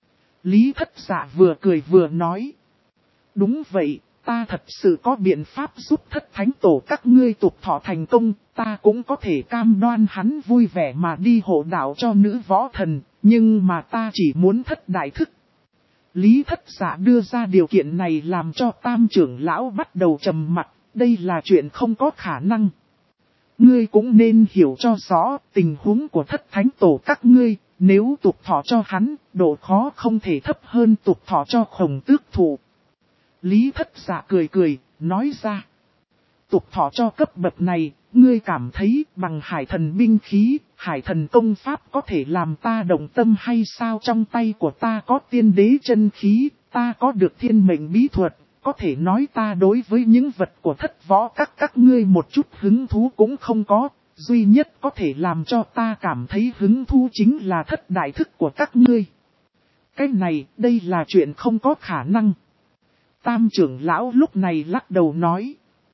Lý thất dạ vừa cười vừa nói. Đúng vậy, ta thật sự có biện pháp giúp thất thánh tổ các ngươi tục thọ thành công, ta cũng có thể cam đoan hắn vui vẻ mà đi hộ đạo cho nữ võ thần, nhưng mà ta chỉ muốn thất đại thức. Lý thất dạ đưa ra điều kiện này làm cho tam trưởng lão bắt đầu trầm mặt, đây là chuyện không có khả năng. Ngươi cũng nên hiểu cho rõ tình huống của thất thánh tổ các ngươi, nếu tục thọ cho hắn, độ khó không thể thấp hơn tục thọ cho Khổng Tước Thụ. Lý thất dạ cười cười, nói ra. Tục thọ cho cấp bậc này, ngươi cảm thấy bằng hải thần binh khí, hải thần công pháp có thể làm ta động tâm hay sao? Trong tay của ta có tiên đế chân khí, ta có được thiên mệnh bí thuật, có thể nói ta đối với những vật của thất võ các ngươi một chút hứng thú cũng không có, duy nhất có thể làm cho ta cảm thấy hứng thú chính là thất đại thức của các ngươi. Cái này, đây là chuyện không có khả năng. Tam trưởng lão lúc này lắc đầu nói.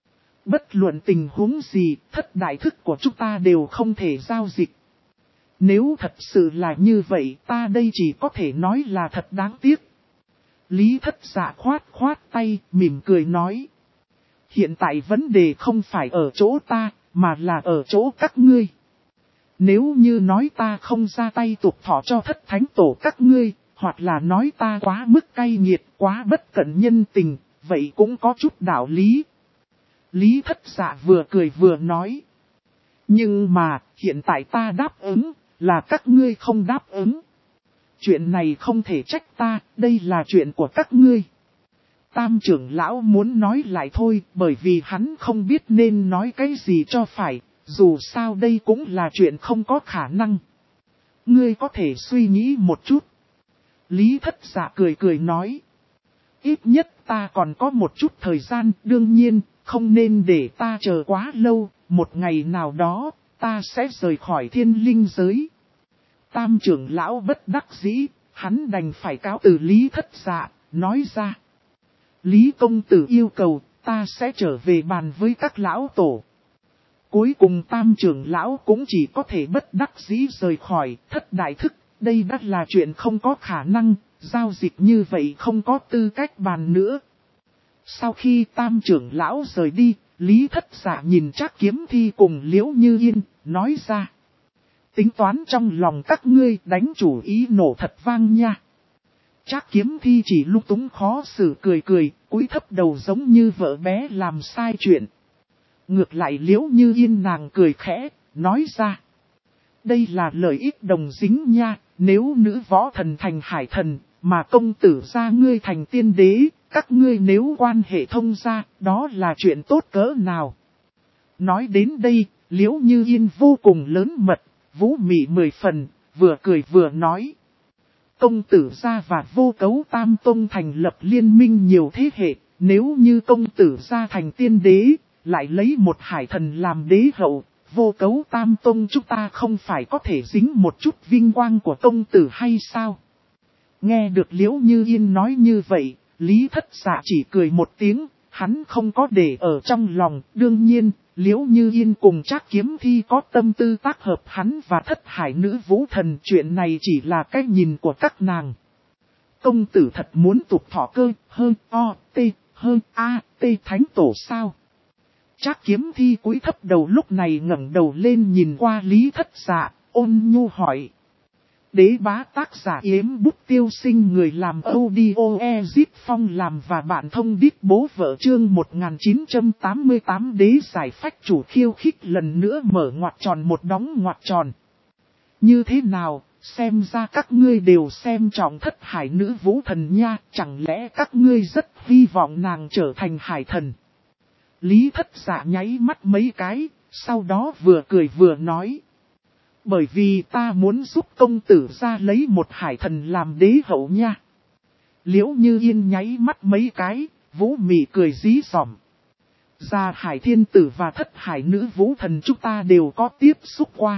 Bất luận tình huống gì, thất đại thức của chúng ta đều không thể giao dịch. Nếu thật sự là như vậy, ta đây chỉ có thể nói là thật đáng tiếc. Lý thất dạ khoát tay, mỉm cười nói. Hiện tại vấn đề không phải ở chỗ ta, mà là ở chỗ các ngươi. Nếu như nói ta không ra tay tục thọ cho thất thánh tổ các ngươi, hoặc là nói ta quá mức cay nghiệt, quá bất cẩn nhân tình, vậy cũng có chút đạo lý. Lý Thất Dạ vừa cười vừa nói. Nhưng mà, hiện tại ta đáp ứng, là các ngươi không đáp ứng. Chuyện này không thể trách ta, đây là chuyện của các ngươi. Tam trưởng lão muốn nói lại thôi, bởi vì hắn không biết nên nói cái gì cho phải, dù sao đây cũng là chuyện không có khả năng. Ngươi có thể suy nghĩ một chút. Lý Thất Dạ cười cười nói. Ít nhất ta còn có một chút thời gian, đương nhiên, không nên để ta chờ quá lâu, một ngày nào đó, ta sẽ rời khỏi thiên linh giới. Tam trưởng lão bất đắc dĩ, hắn đành phải cáo từ Lý Thất Dạ, nói ra. Lý công tử yêu cầu, ta sẽ trở về bàn với các lão tổ. Cuối cùng tam trưởng lão cũng chỉ có thể bất đắc dĩ rời khỏi thất đại thức, đây đã là chuyện không có khả năng, giao dịch như vậy không có tư cách bàn nữa. Sau khi tam trưởng lão rời đi, Lý Thất Dạ nhìn Trác Kiếm Thi cùng Liễu Như Yên, nói ra. Tính toán trong lòng các ngươi đánh chủ ý nổ thật vang nha. Trác Kiếm Thi chỉ lung túng khó xử cười cười, cúi thấp đầu giống như vợ bé làm sai chuyện. Ngược lại Liễu Như Yên nàng cười khẽ, nói ra. Đây là lợi ích đồng dính nha, nếu nữ võ thần thành hải thần, mà công tử gia ngươi thành tiên đế, các ngươi nếu quan hệ thông gia, đó là chuyện tốt cỡ nào. Nói đến đây, Liễu Như Yên vô cùng lớn mật, vũ mị 10 phần, vừa cười vừa nói. Công tử gia và Vô Cấu Tam Tông thành lập liên minh nhiều thế hệ, nếu như công tử gia thành tiên đế, lại lấy một hải thần làm đế hậu, Vô Cấu Tam Tông chúng ta không phải có thể dính một chút vinh quang của công tử hay sao? Nghe được Liễu Như Yên nói như vậy, Lý Thất Dạ chỉ cười một tiếng, hắn không có để ở trong lòng. Đương nhiên, Liễu Như Yên cùng Trác Kiếm Thi có tâm tư tác hợp hắn và thất hải nữ vũ thần. Chuyện này chỉ là cách nhìn của các nàng. Công tử thật muốn tục thọ cơ, hơn o, t, hơn a, t thánh tổ sao? Trác Kiếm Thi cúi thấp đầu lúc này ngẩng đầu lên nhìn qua Lý Thất Dạ, ôn nhu hỏi. Đế bá tác giả Yếm Bút Tiêu Sinh người làm audio Ezip Phong làm và bạn thông điệp bố vợ chương 1988 đế giải phách chủ khiêu khích lần nữa mở ngoặc tròn một đóng ngoặc tròn. Như thế nào, xem ra các ngươi đều xem trọng thất hải nữ vũ thần nha, chẳng lẽ các ngươi rất hy vọng nàng trở thành hải thần. Lý Thất Dạ nháy mắt mấy cái, sau đó vừa cười vừa nói. Bởi vì ta muốn giúp công tử ra lấy một hải thần làm đế hậu nha. Liễu Như Yên nháy mắt mấy cái, vũ mị cười dí dỏm. Gia hải thiên tử và thất hải nữ vũ thần chúng ta đều có tiếp xúc qua.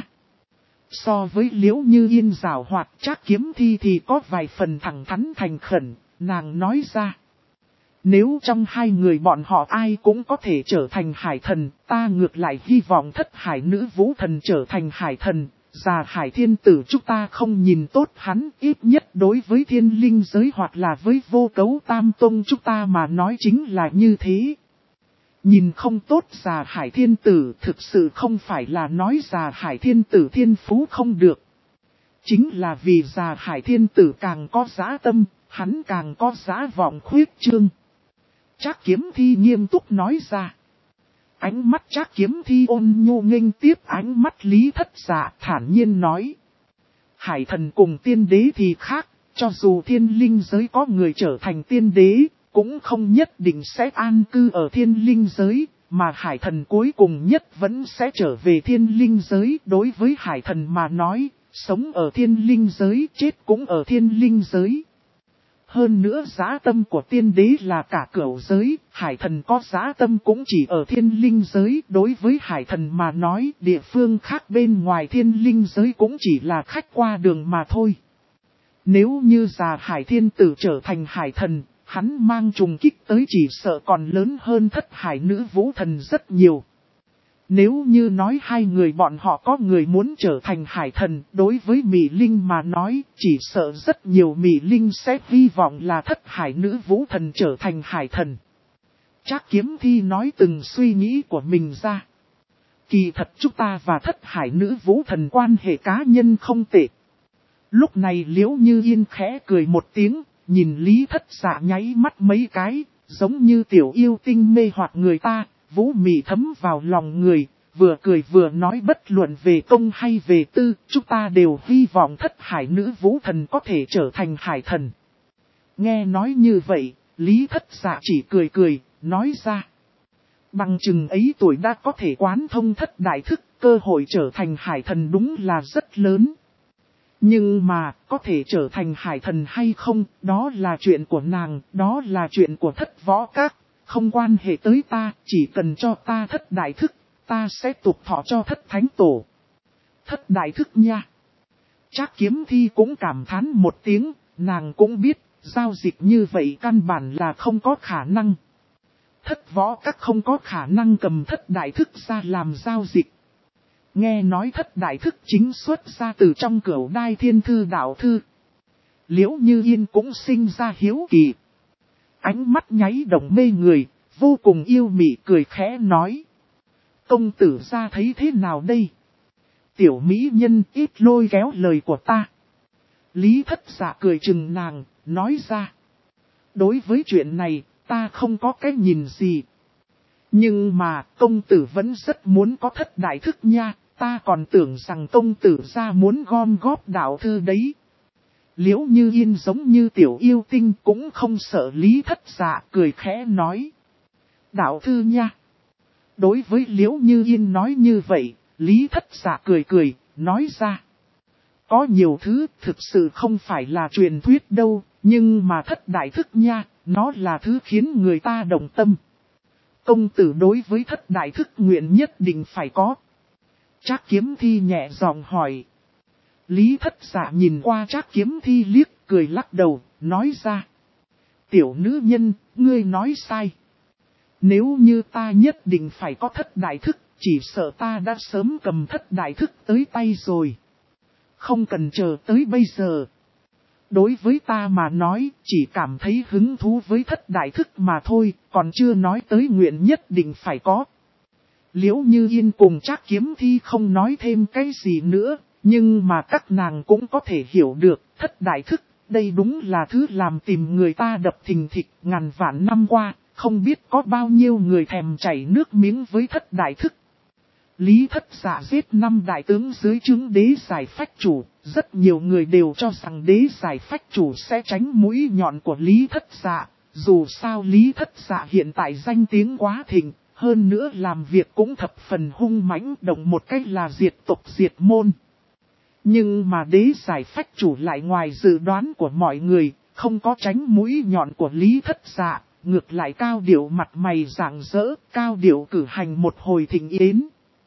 So với Liễu Như Yên giảo hoạt Trác Kiếm Thi thì có vài phần thẳng thắn thành khẩn, nàng nói ra. Nếu trong hai người bọn họ ai cũng có thể trở thành hải thần, ta ngược lại hy vọng thất hải nữ vũ thần trở thành hải thần. Già hải thiên tử chúng ta không nhìn tốt hắn, ít nhất đối với thiên linh giới hoặc là với Vô Cấu Tam Tông chúng ta mà nói chính là như thế. Nhìn không tốt già hải thiên tử thực sự không phải là nói già hải thiên tử thiên phú không được. Chính là vì già hải thiên tử càng có dã tâm, hắn càng có dã vọng khuyết trương. Trác Kiếm Thi nghiêm túc nói ra. Ánh mắt Trác Kiếm Thi ôn nhu nghênh tiếp ánh mắt Lý Thất Dạ thản nhiên nói. Hải thần cùng tiên đế thì khác, cho dù thiên linh giới có người trở thành tiên đế, cũng không nhất định sẽ an cư ở thiên linh giới, mà hải thần cuối cùng nhất vẫn sẽ trở về thiên linh giới. Đối với hải thần mà nói, sống ở thiên linh giới chết cũng ở thiên linh giới. Hơn nữa dã tâm của tiên đế là cả cửu giới, hải thần có dã tâm cũng chỉ ở thiên linh giới. Đối với hải thần mà nói, địa phương khác bên ngoài thiên linh giới cũng chỉ là khách qua đường mà thôi. Nếu như già hải thiên tử trở thành hải thần, hắn mang trùng kích tới chỉ sợ còn lớn hơn thất hải nữ vũ thần rất nhiều. Nếu như nói hai người bọn họ có người muốn trở thành hải thần, đối với Mị Linh mà nói, chỉ sợ rất nhiều Mị Linh sẽ hy vọng là thất hải nữ vũ thần trở thành hải thần. Trác Kiếm Thi nói từng suy nghĩ của mình ra. Kỳ thật chúng ta và Thất Hải nữ vũ thần quan hệ cá nhân không tệ. Lúc này Liễu Như Yên khẽ cười một tiếng, nhìn Lý Thất Dạ nháy mắt mấy cái, giống như tiểu yêu tinh mê hoặc người ta, vũ mị thấm vào lòng người, vừa cười vừa nói bất luận về công hay về tư, chúng ta đều hy vọng Thất Hải nữ vũ thần có thể trở thành hải thần. Nghe nói như vậy, Lý Thất Dạ chỉ cười cười, nói ra. Bằng chừng ấy tuổi đã có thể quán thông thất đại thức, cơ hội trở thành hải thần đúng là rất lớn. Nhưng mà, có thể trở thành hải thần hay không, đó là chuyện của nàng, đó là chuyện của Thất Võ Các, không quan hệ tới ta, chỉ cần cho ta thất đại thức, ta sẽ tục thọ cho Thất Thánh Tổ. Thất đại thức nha. Trác Kiếm Thi cũng cảm thán một tiếng, nàng cũng biết, giao dịch như vậy căn bản là không có khả năng. Thất Võ Các không có khả năng cầm thất đại thức ra làm giao dịch. Nghe nói thất đại thức chính xuất ra từ trong Cửu Đai Thiên Thư Đạo Thư. Liễu Như Yên cũng sinh ra hiếu kỳ. Ánh mắt nháy động mê người, vô cùng yêu mị cười khẽ nói. Công tử ra thấy thế nào đây? Tiểu mỹ nhân ít lôi kéo lời của ta. Lý Thất Dạ cười chừng nàng, nói ra. Đối với chuyện này, ta không có cái nhìn gì. Nhưng mà, công tử vẫn rất muốn có thất đại thức nha, ta còn tưởng rằng công tử ra muốn gom góp đạo thư đấy. Liễu Như Yên giống như tiểu yêu tinh cũng không sợ Lý Thất Dạ cười khẽ nói. Đạo thư nha. Đối với Liễu Như Yên nói như vậy, Lý Thất Dạ cười cười, nói ra. Có nhiều thứ thực sự không phải là truyền thuyết đâu, nhưng mà thất đại thức nha, nó là thứ khiến người ta động tâm. Công tử đối với thất đại thức nguyện nhất định phải có. Trác Kiếm Thi nhẹ giọng hỏi. Lý Thất Dạ nhìn qua Trác Kiếm Thi liếc, cười lắc đầu, nói ra. Tiểu nữ nhân, ngươi nói sai. Nếu như ta nhất định phải có thất đại thức, chỉ sợ ta đã sớm cầm thất đại thức tới tay rồi. Không cần chờ tới bây giờ. Đối với ta mà nói, chỉ cảm thấy hứng thú với thất đại thức mà thôi, còn chưa nói tới nguyện nhất định phải có. Liễu Như Yên cùng Trác Kiếm Thi không nói thêm cái gì nữa, nhưng mà các nàng cũng có thể hiểu được, thất đại thức, đây đúng là thứ làm tìm người ta đập thình thịch ngàn vạn năm qua, không biết có bao nhiêu người thèm chảy nước miếng với thất đại thức. Lý Thất Dạ giết 5 đại tướng dưới trướng đế giải phách chủ, rất nhiều người đều cho rằng đế giải phách chủ sẽ tránh mũi nhọn của Lý Thất Dạ, dù sao Lý Thất Dạ hiện tại danh tiếng quá thịnh, hơn nữa làm việc cũng thập phần hung mãnh, động một cách là diệt tộc diệt môn. Nhưng mà đế giải phách chủ lại ngoài dự đoán của mọi người, không có tránh mũi nhọn của Lý Thất Dạ, ngược lại cao điệu mặt mày rạng rỡ, cao điệu cử hành một hồi thịnh yến.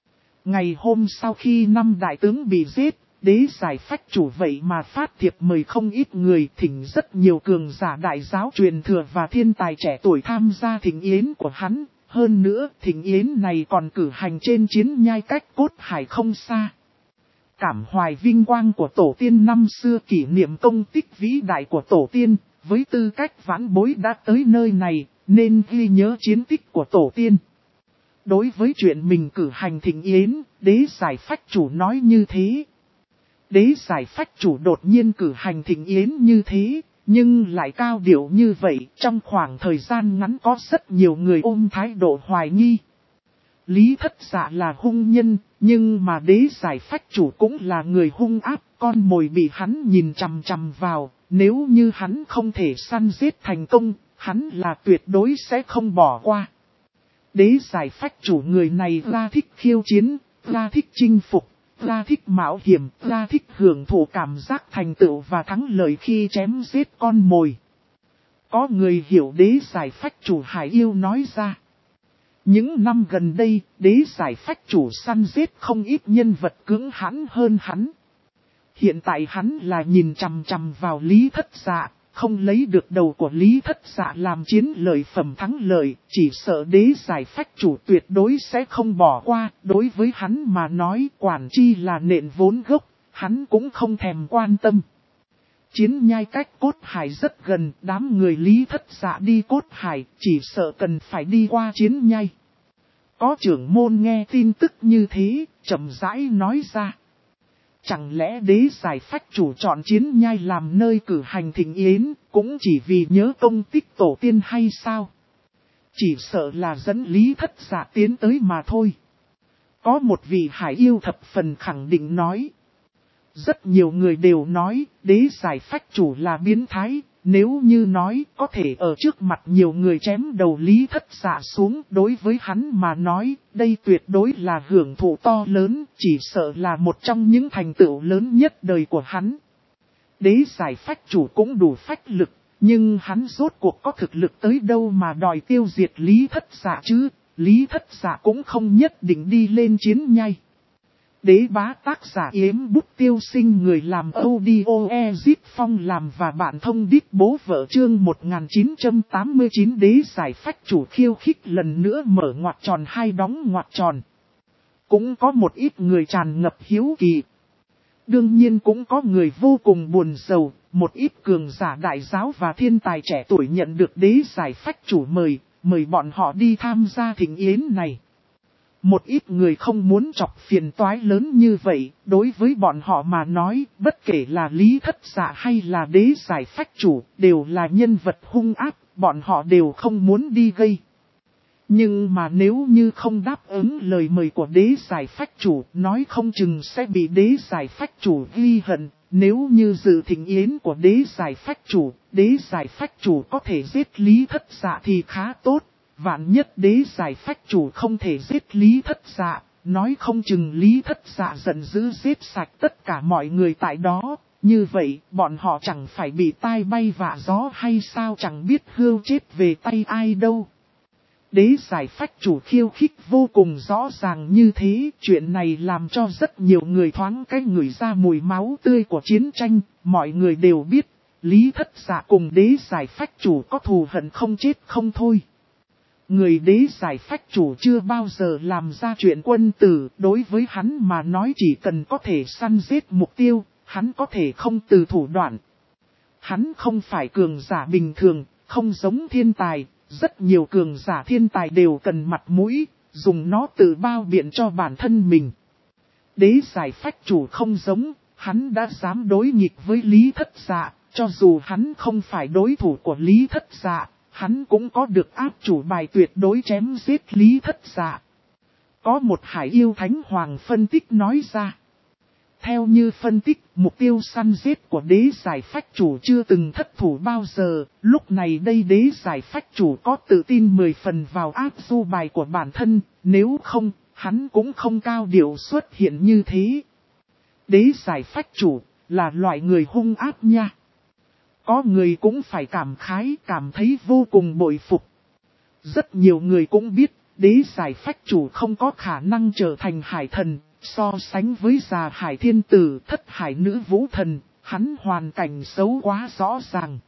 Ngày hôm sau khi 5 đại tướng bị giết, đế giải phách chủ vậy mà phát thiệp mời không ít người, thỉnh rất nhiều cường giả đại giáo truyền thừa và thiên tài trẻ tuổi tham gia thịnh yến của hắn. Hơn nữa, thịnh yến này còn cử hành trên chiến nhai cách Cốt Hải không xa. Cảm hoài vinh quang của tổ tiên năm xưa, kỷ niệm công tích vĩ đại của tổ tiên, với tư cách vãn bối đã tới nơi này, nên ghi nhớ chiến tích của tổ tiên. Đối với chuyện mình cử hành thịnh yến, đế giải phách chủ nói như thế. Đế giải phách chủ đột nhiên cử hành thịnh yến như thế, nhưng lại cao điệu như vậy, trong khoảng thời gian ngắn có rất nhiều người ôm thái độ hoài nghi. Lý Thất Dạ là hung nhân, nhưng mà đế giải phách chủ cũng là người hung ác, con mồi bị hắn nhìn chằm chằm vào, nếu như hắn không thể săn giết thành công, hắn là tuyệt đối sẽ không bỏ qua. Đế giải phách chủ người này ra thích khiêu chiến, ra thích chinh phục, ra thích mạo hiểm, ra thích hưởng thụ cảm giác thành tựu và thắng lợi khi chém giết con mồi. Có người hiểu đế giải phách chủ hải yêu nói ra. Những năm gần đây, đế giải phách chủ săn giết không ít nhân vật cứng hãn hơn hắn. Hiện tại hắn là nhìn chằm chằm vào Lý Thất Dạ, không lấy được đầu của Lý Thất Dạ làm chiến lợi phẩm thắng lợi, chỉ sợ đế giải phách chủ tuyệt đối sẽ không bỏ qua. Đối với hắn mà nói quản chi là nện vốn gốc, hắn cũng không thèm quan tâm. Chiến nhai cách Cốt Hải rất gần, đám người Lý Thất Dạ đi Cốt Hải, chỉ sợ cần phải đi qua chiến nhai. Có trưởng môn nghe tin tức như thế, chậm rãi nói ra. Chẳng lẽ đế giải phách chủ chọn Chiến Nhai làm nơi cử hành thịnh yến, cũng chỉ vì nhớ công tích tổ tiên hay sao? Chỉ sợ là dẫn Lý Thất Dạ tiến tới mà thôi. Có một vị hải yêu thập phần khẳng định nói. Rất nhiều người đều nói đế giải phách chủ là biến thái. Nếu như nói có thể ở trước mặt nhiều người chém đầu Lý Thất Dạ xuống, đối với hắn mà nói, đây tuyệt đối là hưởng thụ to lớn, chỉ sợ là một trong những thành tựu lớn nhất đời của hắn. Đế giải phách chủ cũng đủ phách lực, nhưng hắn rốt cuộc có thực lực tới đâu mà đòi tiêu diệt Lý Thất Dạ chứ, Lý Thất Dạ cũng không nhất định đi lên Chiến Nhai. Đế bá tác giả Yếm Bút Tiêu Sinh, người làm audio Ezip Phong làm và bạn thông đít bố vợ chương 1989. Đế giải phách chủ khiêu khích lần nữa mở ngoặc tròn hai đóng ngoặc tròn. Cũng có một ít người tràn ngập hiếu kỳ. Đương nhiên cũng có người vô cùng buồn rầu, một ít cường giả đại giáo và thiên tài trẻ tuổi nhận được đế giải phách chủ mời bọn họ đi tham gia thịnh yến này. Một ít người không muốn chọc phiền toái lớn như vậy, đối với bọn họ mà nói, bất kể là Lý Thất Dạ hay là đế giải phách chủ, đều là nhân vật hung ác, bọn họ đều không muốn đi gây. Nhưng mà nếu như không đáp ứng lời mời của đế giải phách chủ, nói không chừng sẽ bị đế giải phách chủ ghi hận. Nếu như dự thịnh yến của đế giải phách chủ có thể giết Lý Thất Dạ thì khá tốt. Vạn nhất đế giải phách chủ không thể giết Lý Thất Dạ, nói không chừng Lý Thất Dạ giận dữ giết sạch tất cả mọi người tại đó. Như vậy, bọn họ chẳng phải bị tai bay vạ gió hay sao, chẳng biết hươu chết về tay ai đâu. Đế giải phách chủ khiêu khích vô cùng rõ ràng như thế, chuyện này làm cho rất nhiều người thoáng cái ngửi ra mùi máu tươi của chiến tranh. Mọi người đều biết, Lý Thất Dạ cùng đế giải phách chủ có thù hận không chết không thôi. Người đế giải phách chủ chưa bao giờ làm ra chuyện quân tử, đối với hắn mà nói chỉ cần có thể săn giết mục tiêu, hắn có thể không từ thủ đoạn. Hắn không phải cường giả bình thường, không giống thiên tài, rất nhiều cường giả thiên tài đều cần mặt mũi, dùng nó tự bao biện cho bản thân mình. Đế giải phách chủ không giống, hắn đã dám đối nghịch với Lý Thất Dạ, cho dù hắn không phải đối thủ của Lý Thất Dạ. Hắn cũng có được áp chủ bài tuyệt đối chém giết Lý Thất Dạ. Có một hải yêu thánh hoàng phân tích nói ra. Theo như phân tích, mục tiêu săn giết của đế giải phách chủ chưa từng thất thủ bao giờ. Lúc này đây đế giải phách chủ có tự tin 10 phần vào áp du bài của bản thân. Nếu không, hắn cũng không cao điệu xuất hiện như thế. Đế giải phách chủ là loại người hung ác nha. Có người cũng phải cảm thấy vô cùng bội phục. Rất nhiều người cũng biết, đế giải phách chủ không có khả năng trở thành hải thần, so sánh với già hải thiên tử, thất hải nữ vũ thần, hắn hoàn cảnh xấu quá rõ ràng.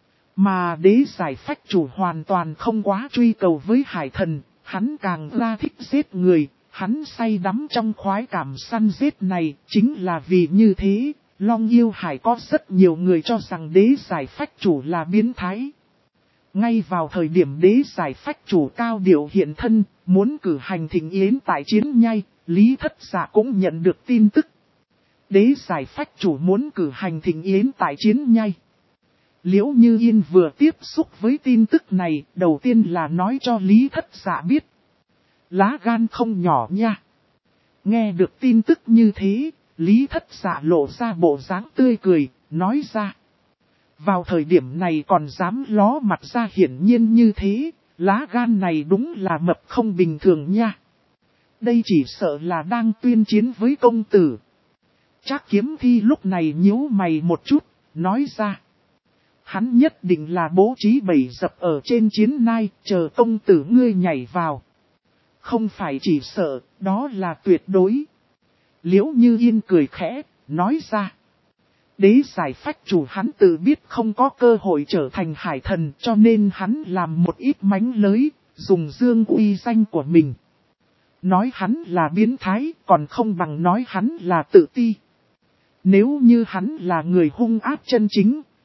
Mà đế giải phách chủ hoàn toàn không quá truy cầu với hải thần, hắn càng ra thích giết người, hắn say đắm trong khoái cảm săn giết này, chính là vì như thế. Long Yêu Hải có rất nhiều người cho rằng đế giải phách chủ là biến thái. Ngay vào thời điểm đế giải phách chủ cao điệu hiện thân, muốn cử hành thịnh yến tại Chiến Nhai, Lý Thất Dạ cũng nhận được tin tức. Đế giải phách chủ muốn cử hành thịnh yến tại Chiến Nhai. Liễu Như Yên vừa tiếp xúc với tin tức này, đầu tiên là nói cho Lý Thất Dạ biết. Lá gan không nhỏ nha. Nghe được tin tức như thế, Lý Thất Dạ lộ ra bộ dáng tươi cười, nói ra. Vào thời điểm này còn dám ló mặt ra hiển nhiên như thế, lá gan này đúng là mập không bình thường nha. Đây chỉ sợ là đang tuyên chiến với công tử. Trác Kiếm Thi lúc này nhíu mày một chút, nói ra. Hắn nhất định là bố trí bẫy dập ở trên chiến nai, chờ công tử ngươi nhảy vào. Không phải chỉ sợ, đó là tuyệt đối. Liễu Như Yên cười khẽ, nói ra. Đế giải phách chủ hắn tự biết không có cơ hội trở thành hải thần, cho nên hắn làm một ít mánh lới, dùng dương uy danh của mình. Nói hắn là biến thái, còn không bằng nói hắn là tự ti. Nếu như hắn là người hung ác chân chính,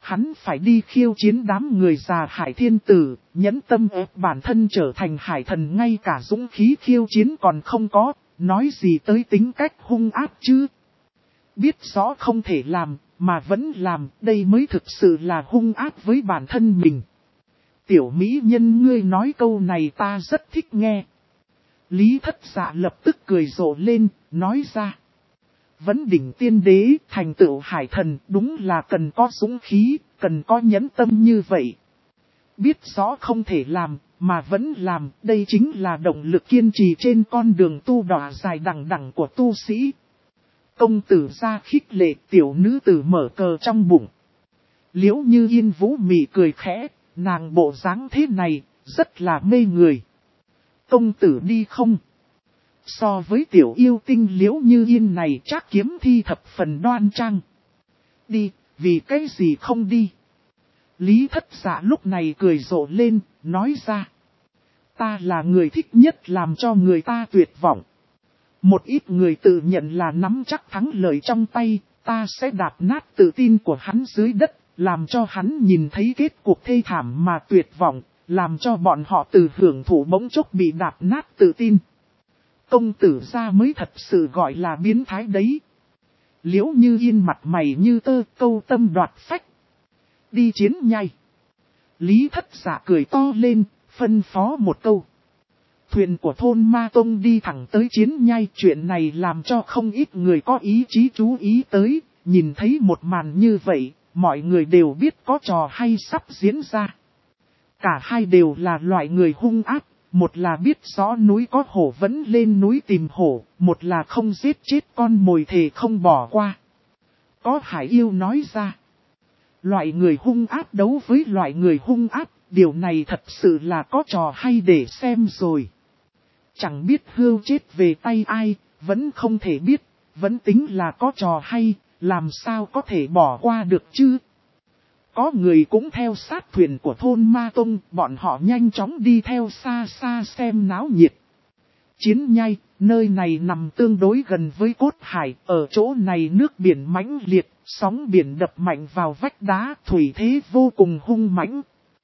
Hắn phải đi khiêu chiến đám người già hải thiên tử, nhẫn tâm ép bản thân trở thành hải thần, ngay cả dũng khí khiêu chiến còn không có, nói gì tới tính cách hung ác chứ. Biết rõ không thể làm, mà vẫn làm, đây mới thực sự là hung ác với bản thân mình. Tiểu mỹ nhân, ngươi nói câu này ta rất thích nghe. Lý Thất Dạ lập tức cười rộ lên, nói ra. Vấn đỉnh tiên đế, thành tựu hải thần, đúng là cần có dũng khí, cần có nhẫn tâm như vậy. Biết rõ không thể làm, mà vẫn làm, đây chính là động lực kiên trì trên con đường tu đọa dài đằng đằng của tu sĩ. Công tử ra khích lệ, tiểu nữ tử mở cờ trong bụng. Liễu Như Yên vũ mị cười khẽ, nàng bộ dáng thế này, rất là mê người. Công tử đi không? So với tiểu yêu tinh Liễu Như Yên này chắc kiếm thi thập phần đoan trang. Đi, vì cái gì không đi? Lý Thất Dạ lúc này cười rộ lên, nói ra. Ta là người thích nhất làm cho người ta tuyệt vọng. Một ít người tự nhận là nắm chắc thắng lợi trong tay, ta sẽ đạp nát tự tin của hắn dưới đất, làm cho hắn nhìn thấy kết cuộc thê thảm mà tuyệt vọng, làm cho bọn họ từ hưởng thụ bỗng chốc bị đạp nát tự tin. Công tử ra mới thật sự gọi là biến thái đấy. Liễu Như Yên mặt mày như tơ, câu tâm đoạt phách. Đi chiến nhai. Lý Thất Dạ cười to lên, phân phó một câu. Thuyền của thôn Ma Tông đi thẳng tới chiến nhai, chuyện này làm cho không ít người có ý chí chú ý tới, nhìn thấy một màn như vậy, mọi người đều biết có trò hay sắp diễn ra. Cả hai đều là loại người hung ác, một là biết rõ núi có hổ vẫn lên núi tìm hổ, một là không giết chết con mồi thề không bỏ qua. Có hải yêu nói ra, loại người hung ác đấu với loại người hung ác, điều này thật sự là có trò hay để xem rồi. Chẳng biết hươu chết về tay ai, vẫn không thể biết, vẫn tính là có trò hay, làm sao có thể bỏ qua được chứ. Có người cũng theo sát thuyền của thôn Ma Tông, bọn họ nhanh chóng đi theo xa xa xem náo nhiệt. Chiến nhai, nơi này nằm tương đối gần với cốt hải, ở chỗ này nước biển mãnh liệt, sóng biển đập mạnh vào vách đá, thủy thế vô cùng hung mãnh.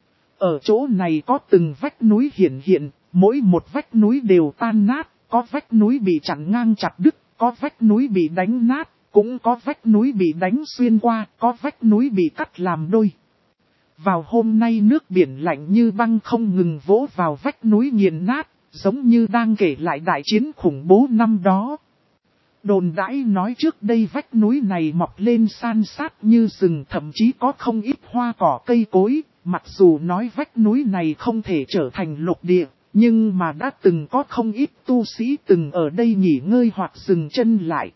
Ở chỗ này có từng vách núi hiện hiện, mỗi một vách núi đều tan nát, có vách núi bị chặn ngang chặt đứt, có vách núi bị đánh nát, cũng có vách núi bị đánh xuyên qua, có vách núi bị cắt làm đôi. Vào hôm nay nước biển lạnh như băng không ngừng vỗ vào vách núi nghiền nát, giống như đang kể lại đại chiến khủng bố năm đó. Đồn đãi nói trước đây vách núi này mọc lên san sát như rừng, thậm chí có không ít hoa cỏ cây cối, mặc dù nói vách núi này không thể trở thành lục địa, nhưng mà đã từng có không ít tu sĩ từng ở đây nghỉ ngơi hoặc dừng chân lại.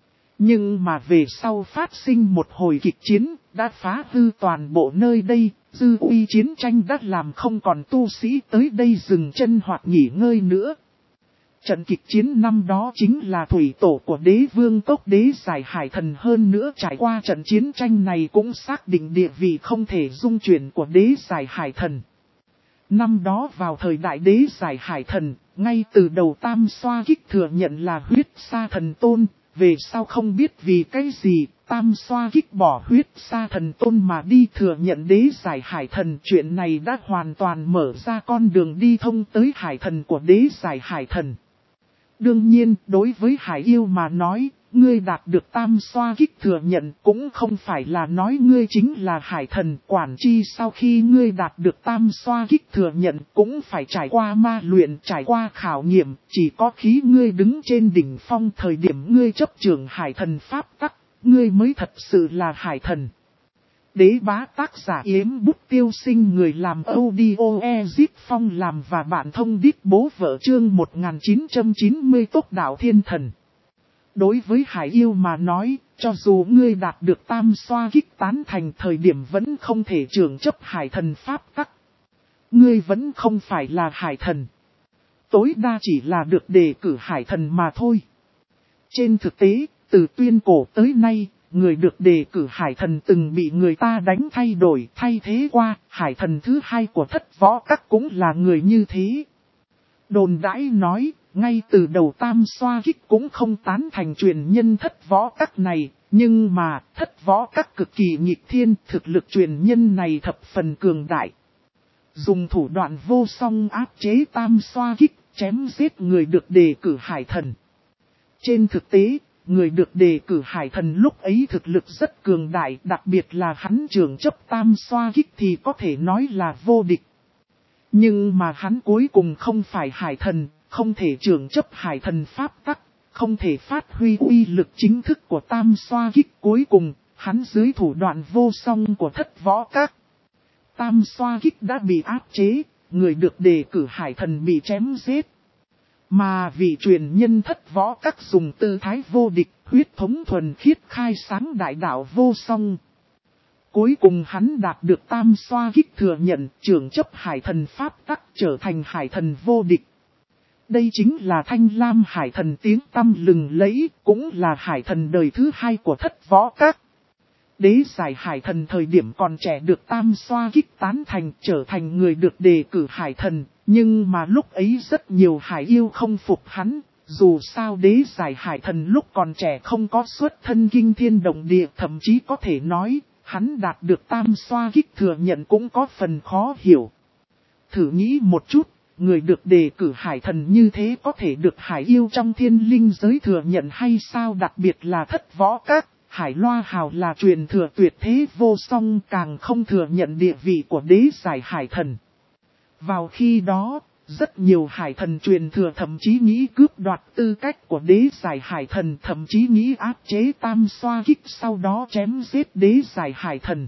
Nhưng mà về sau phát sinh một hồi kịch chiến, đã phá hư toàn bộ nơi đây, dư uy chiến tranh đã làm không còn tu sĩ tới đây dừng chân hoặc nghỉ ngơi nữa. Trận kịch chiến năm đó chính là thủy tổ của đế vương cốc đế giải hải thần, hơn nữa trải qua trận chiến tranh này cũng xác định địa vị không thể dung chuyển của đế giải hải thần. Năm đó vào thời đại đế giải hải thần, ngay từ đầu Tam Xoa Kích thừa nhận là huyết sa thần tôn, về sau không biết vì cái gì, Tam Xoa Kích bỏ huyết sa thần tôn mà đi thừa nhận đế giải hải thần. Chuyện này đã hoàn toàn mở ra con đường đi thông tới hải thần của đế giải hải thần. Đương nhiên, đối với hải yêu mà nói, ngươi đạt được Tam Xoa Kích thừa nhận cũng không phải là nói ngươi chính là hải thần. Quản chi sau khi ngươi đạt được Tam Xoa Kích thừa nhận cũng phải trải qua ma luyện, trải qua khảo nghiệm, chỉ có khi ngươi đứng trên đỉnh phong thời điểm ngươi chấp trưởng hải thần pháp tắc, ngươi mới thật sự là hải thần. Đế bá tác giả Yếm Bút Tiêu Sinh, người làm audio Ezip Phong làm và bạn thông đít bố vợ chương 1990 Tốc Đạo Thiên Thần. Đối với hải yêu mà nói, cho dù ngươi đạt được Tam Xoa Kích tán thành thời điểm vẫn không thể trưởng chấp hải thần pháp tắc. Ngươi vẫn không phải là hải thần. Tối đa chỉ là được đề cử hải thần mà thôi. Trên thực tế, từ tuyên cổ tới nay, người được đề cử hải thần từng bị người ta đánh thay đổi, thay thế qua. Hải thần thứ hai của Thất Võ Các cũng là người như thế. Đồn đãi nói, ngay từ đầu Tam Xoa Kích cũng không tán thành truyền nhân Thất Võ Các này, nhưng mà Thất Võ Các cực kỳ nghịch thiên, thực lực truyền nhân này thập phần cường đại. Dùng thủ đoạn vô song áp chế Tam Xoa Kích, chém giết người được đề cử hải thần. Trên thực tế, người được đề cử hải thần lúc ấy thực lực rất cường đại, đặc biệt là hắn trưởng chấp Tam Xoa Kích thì có thể nói là vô địch. Nhưng mà hắn cuối cùng không phải hải thần, không thể trưởng chấp hải thần pháp tắc, không thể phát huy uy lực chính thức của Tam Xoa Kích. Cuối cùng, hắn dưới thủ đoạn vô song của Thất Võ Các. Tam Xoa Kích đã bị áp chế, người được đề cử hải thần bị chém giết. Mà vị truyền nhân Thất Võ Các dùng tư thái vô địch, huyết thống thuần khiết khai sáng đại đạo vô song. Cuối cùng hắn đạt được Tam Xoa Kích thừa nhận, trưởng chấp hải thần pháp tắc, trở thành hải thần vô địch. Đây chính là Thanh Lam hải thần tiếng tăm lừng lẫy, cũng là hải thần đời thứ hai của Thất Võ Các. Đế giải hải thần thời điểm còn trẻ được Tam Xoa Kích tán thành, trở thành người được đề cử hải thần, nhưng mà lúc ấy rất nhiều hải yêu không phục hắn. Dù sao đế giải hải thần lúc còn trẻ không có xuất thân kinh thiên động địa, thậm chí có thể nói, hắn đạt được Tam Xoa Kích thừa nhận cũng có phần khó hiểu. Thử nghĩ một chút, người được đề cử hải thần như thế có thể được hải yêu trong thiên linh giới thừa nhận hay sao? Đặc biệt là Thất Võ Các, Hải Loa Hào là truyền thừa tuyệt thế vô song, càng không thừa nhận địa vị của đế giải hải thần. Vào khi đó, rất nhiều hải thần truyền thừa thậm chí nghĩ cướp đoạt tư cách của đế giải hải thần, thậm chí nghĩ áp chế Tam Xoa Kích, sau đó chém giết đế giải hải thần.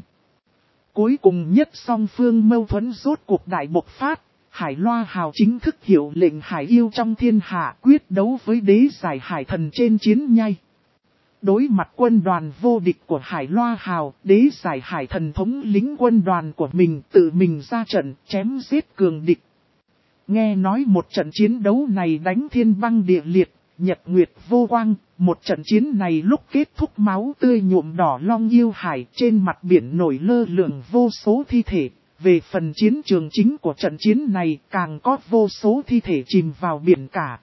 Cuối cùng nhất song phương mâu thuẫn rốt cuộc đại bộc phát, Hải Loa Hào chính thức hiệu lệnh hải yêu trong thiên hạ quyết đấu với đế giải hải thần trên chiến nhai. Đối mặt quân đoàn vô địch của Hải Loa Hào, đế giải hải thần thống lĩnh quân đoàn của mình tự mình ra trận chém giết cường địch. Nghe nói một trận chiến đấu này đánh thiên băng địa liệt, nhật nguyệt vô quang, một trận chiến này lúc kết thúc máu tươi nhuộm đỏ Long Yêu Hải, trên mặt biển nổi lơ lửng vô số thi thể. Về phần chiến trường chính của trận chiến này càng có vô số thi thể chìm vào biển cả.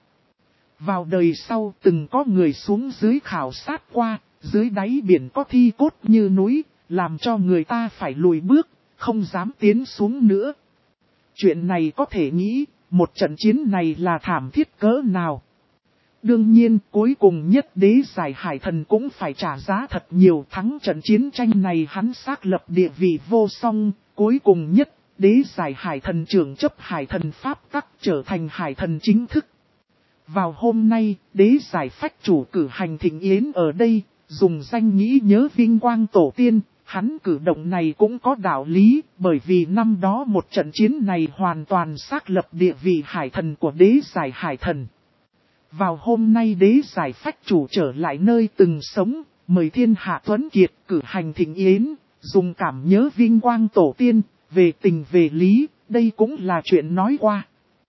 Vào đời sau từng có người xuống dưới khảo sát qua, dưới đáy biển có thi cốt như núi, làm cho người ta phải lùi bước, không dám tiến xuống nữa. Chuyện này có thể nghĩ, một trận chiến này là thảm thiết cỡ nào. Đương nhiên, cuối cùng nhất đế giải hải thần cũng phải trả giá thật nhiều, thắng trận chiến tranh này hắn xác lập địa vị vô song, cuối cùng nhất, đế giải hải thần trưởng chấp hải thần pháp tắc trở thành hải thần chính thức. Vào hôm nay, đế giải phách chủ cử hành thịnh yến ở đây, dùng danh nghĩ nhớ vinh quang tổ tiên. Hắn cử động này cũng có đạo lý, bởi vì năm đó một trận chiến này hoàn toàn xác lập địa vị hải thần của đế giải hải thần. Vào hôm nay đế giải phách chủ trở lại nơi từng sống, mời thiên hạ tuấn kiệt cử hành thịnh yến, dùng cảm nhớ vinh quang tổ tiên, về tình về lý, đây cũng là chuyện nói qua.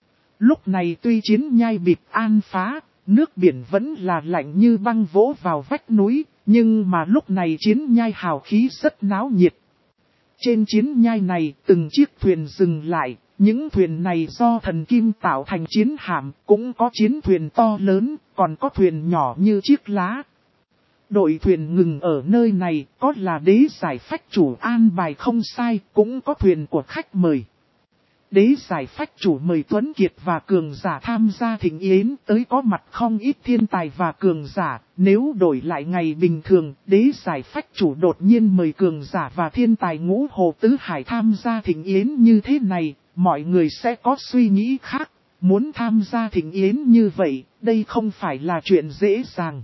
Lúc này tuy chiến nhai bịp an phá, nước biển vẫn là lạnh như băng vỗ vào vách núi. Nhưng mà lúc này chiến nhai hào khí rất náo nhiệt. Trên chiến nhai này từng chiếc thuyền dừng lại, những thuyền này do thần kim tạo thành chiến hạm, cũng có chiến thuyền to lớn, còn có thuyền nhỏ như chiếc lá. Đội thuyền ngừng ở nơi này, có là đế giải phách chủ an bài không sai, cũng có thuyền của khách mời. Đế giải phách chủ mời tuấn kiệt và cường giả tham gia thịnh yến, tới có mặt không ít thiên tài và cường giả. Nếu đổi lại ngày bình thường, đế giải phách chủ đột nhiên mời cường giả và thiên tài ngũ hồ tứ hải tham gia thịnh yến như thế này, mọi người sẽ có suy nghĩ khác. Muốn tham gia thịnh yến như vậy, đây không phải là chuyện dễ dàng.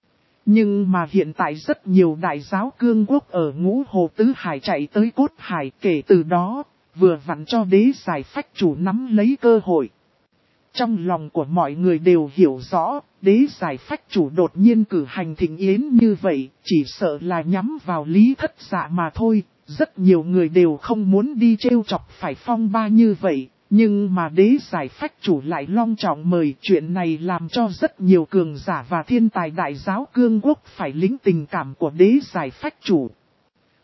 Nhưng mà hiện tại rất nhiều đại giáo cương quốc ở ngũ hồ tứ hải chạy tới cốt hải, kể từ đó vừa vặn cho đế giải phách chủ nắm lấy cơ hội. Trong lòng của mọi người đều hiểu rõ, đế giải phách chủ đột nhiên cử hành thịnh yến như vậy, chỉ sợ là nhắm vào Lý Thất Dạ mà thôi. Rất nhiều người đều không muốn đi trêu chọc phải phong ba như vậy, nhưng mà đế giải phách chủ lại long trọng mời. Chuyện này làm cho rất nhiều cường giả và thiên tài đại giáo cương quốc phải lĩnh tình cảm của đế giải phách chủ.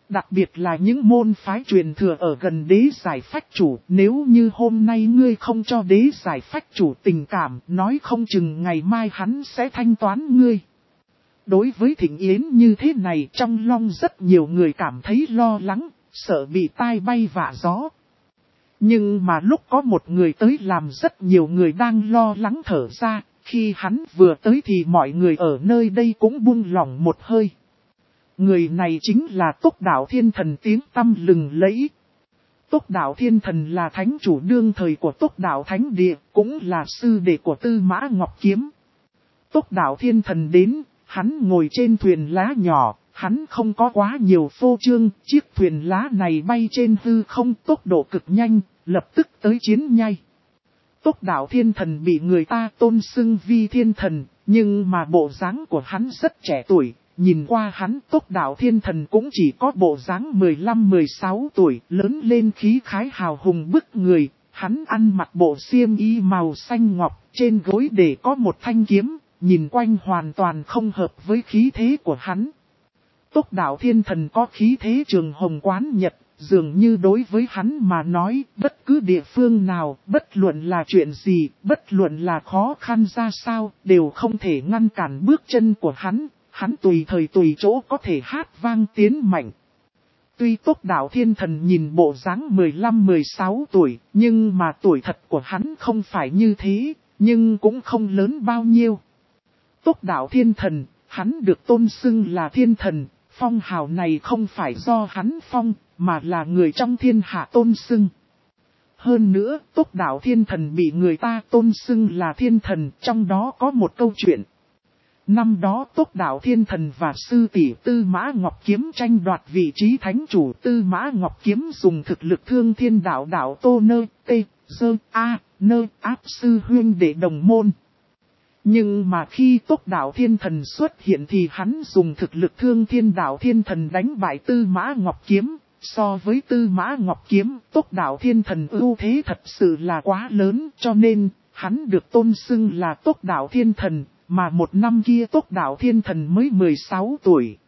Đặc biệt là những môn phái truyền thừa ở gần đế giải phách chủ, nếu như hôm nay ngươi không cho đế giải phách chủ tình cảm, nói không chừng ngày mai hắn sẽ thanh toán ngươi. Đối với Thịnh Yến như thế này, trong lòng rất nhiều người cảm thấy lo lắng, sợ bị tai bay vạ gió. Nhưng mà lúc có một người tới làm rất nhiều người đang lo lắng thở ra, khi hắn vừa tới thì mọi người ở nơi đây cũng buông lỏng một hơi. Người này chính là Túc Đạo Thiên Thần tiếng tăm lừng lẫy. Túc Đạo Thiên Thần là thánh chủ đương thời của Túc Đạo Thánh Địa, cũng là sư đệ của Tư Mã Ngọc Kiếm. Túc Đạo Thiên Thần đến, hắn ngồi trên thuyền lá nhỏ, hắn không có quá nhiều phô trương, chiếc thuyền lá này bay trên hư không tốc độ cực nhanh, lập tức tới chiến nhai. Túc Đạo Thiên Thần bị người ta tôn xưng vi thiên thần, nhưng mà bộ dáng của hắn rất trẻ tuổi. Nhìn qua hắn Túc Đạo Thiên Thần cũng chỉ có bộ dáng 15-16 tuổi, lớn lên khí khái hào hùng bức người. Hắn ăn mặc bộ xiêm y màu xanh ngọc, trên gối để có một thanh kiếm, nhìn quanh hoàn toàn không hợp với khí thế của hắn. Túc Đạo Thiên Thần có khí thế trường hồng quán nhật, dường như đối với hắn mà nói, bất cứ địa phương nào, bất luận là chuyện gì, bất luận là khó khăn ra sao, đều không thể ngăn cản bước chân của hắn. Hắn tùy thời tùy chỗ có thể hát vang tiến mạnh. Tuy Túc Đạo Thiên Thần nhìn bộ dáng 15-16 tuổi, nhưng mà tuổi thật của hắn không phải như thế, nhưng cũng không lớn bao nhiêu. Túc Đạo Thiên Thần, hắn được tôn xưng là thiên thần, phong hào này không phải do hắn phong, mà là người trong thiên hạ tôn xưng. Hơn nữa, Túc Đạo Thiên Thần bị người ta tôn xưng là thiên thần, trong đó có một câu chuyện. Năm đó Túc Đạo Thiên Thần và sư tỷ Tư Mã Ngọc Kiếm tranh đoạt vị trí thánh chủ. Tư Mã Ngọc Kiếm dùng thực lực thương thiên đạo đạo tô nơ tê dơ a nơ áp sư huyên để đồng môn. Nhưng mà khi Túc Đạo Thiên Thần xuất hiện thì hắn dùng thực lực thương thiên đạo thiên thần đánh bại Tư Mã Ngọc Kiếm. So với Tư Mã Ngọc Kiếm, Túc Đạo Thiên Thần ưu thế thật sự là quá lớn, cho nên hắn được tôn xưng là Túc Đạo Thiên Thần. Mà một năm kia Túc Đạo Thiên Thần mới 16 tuổi.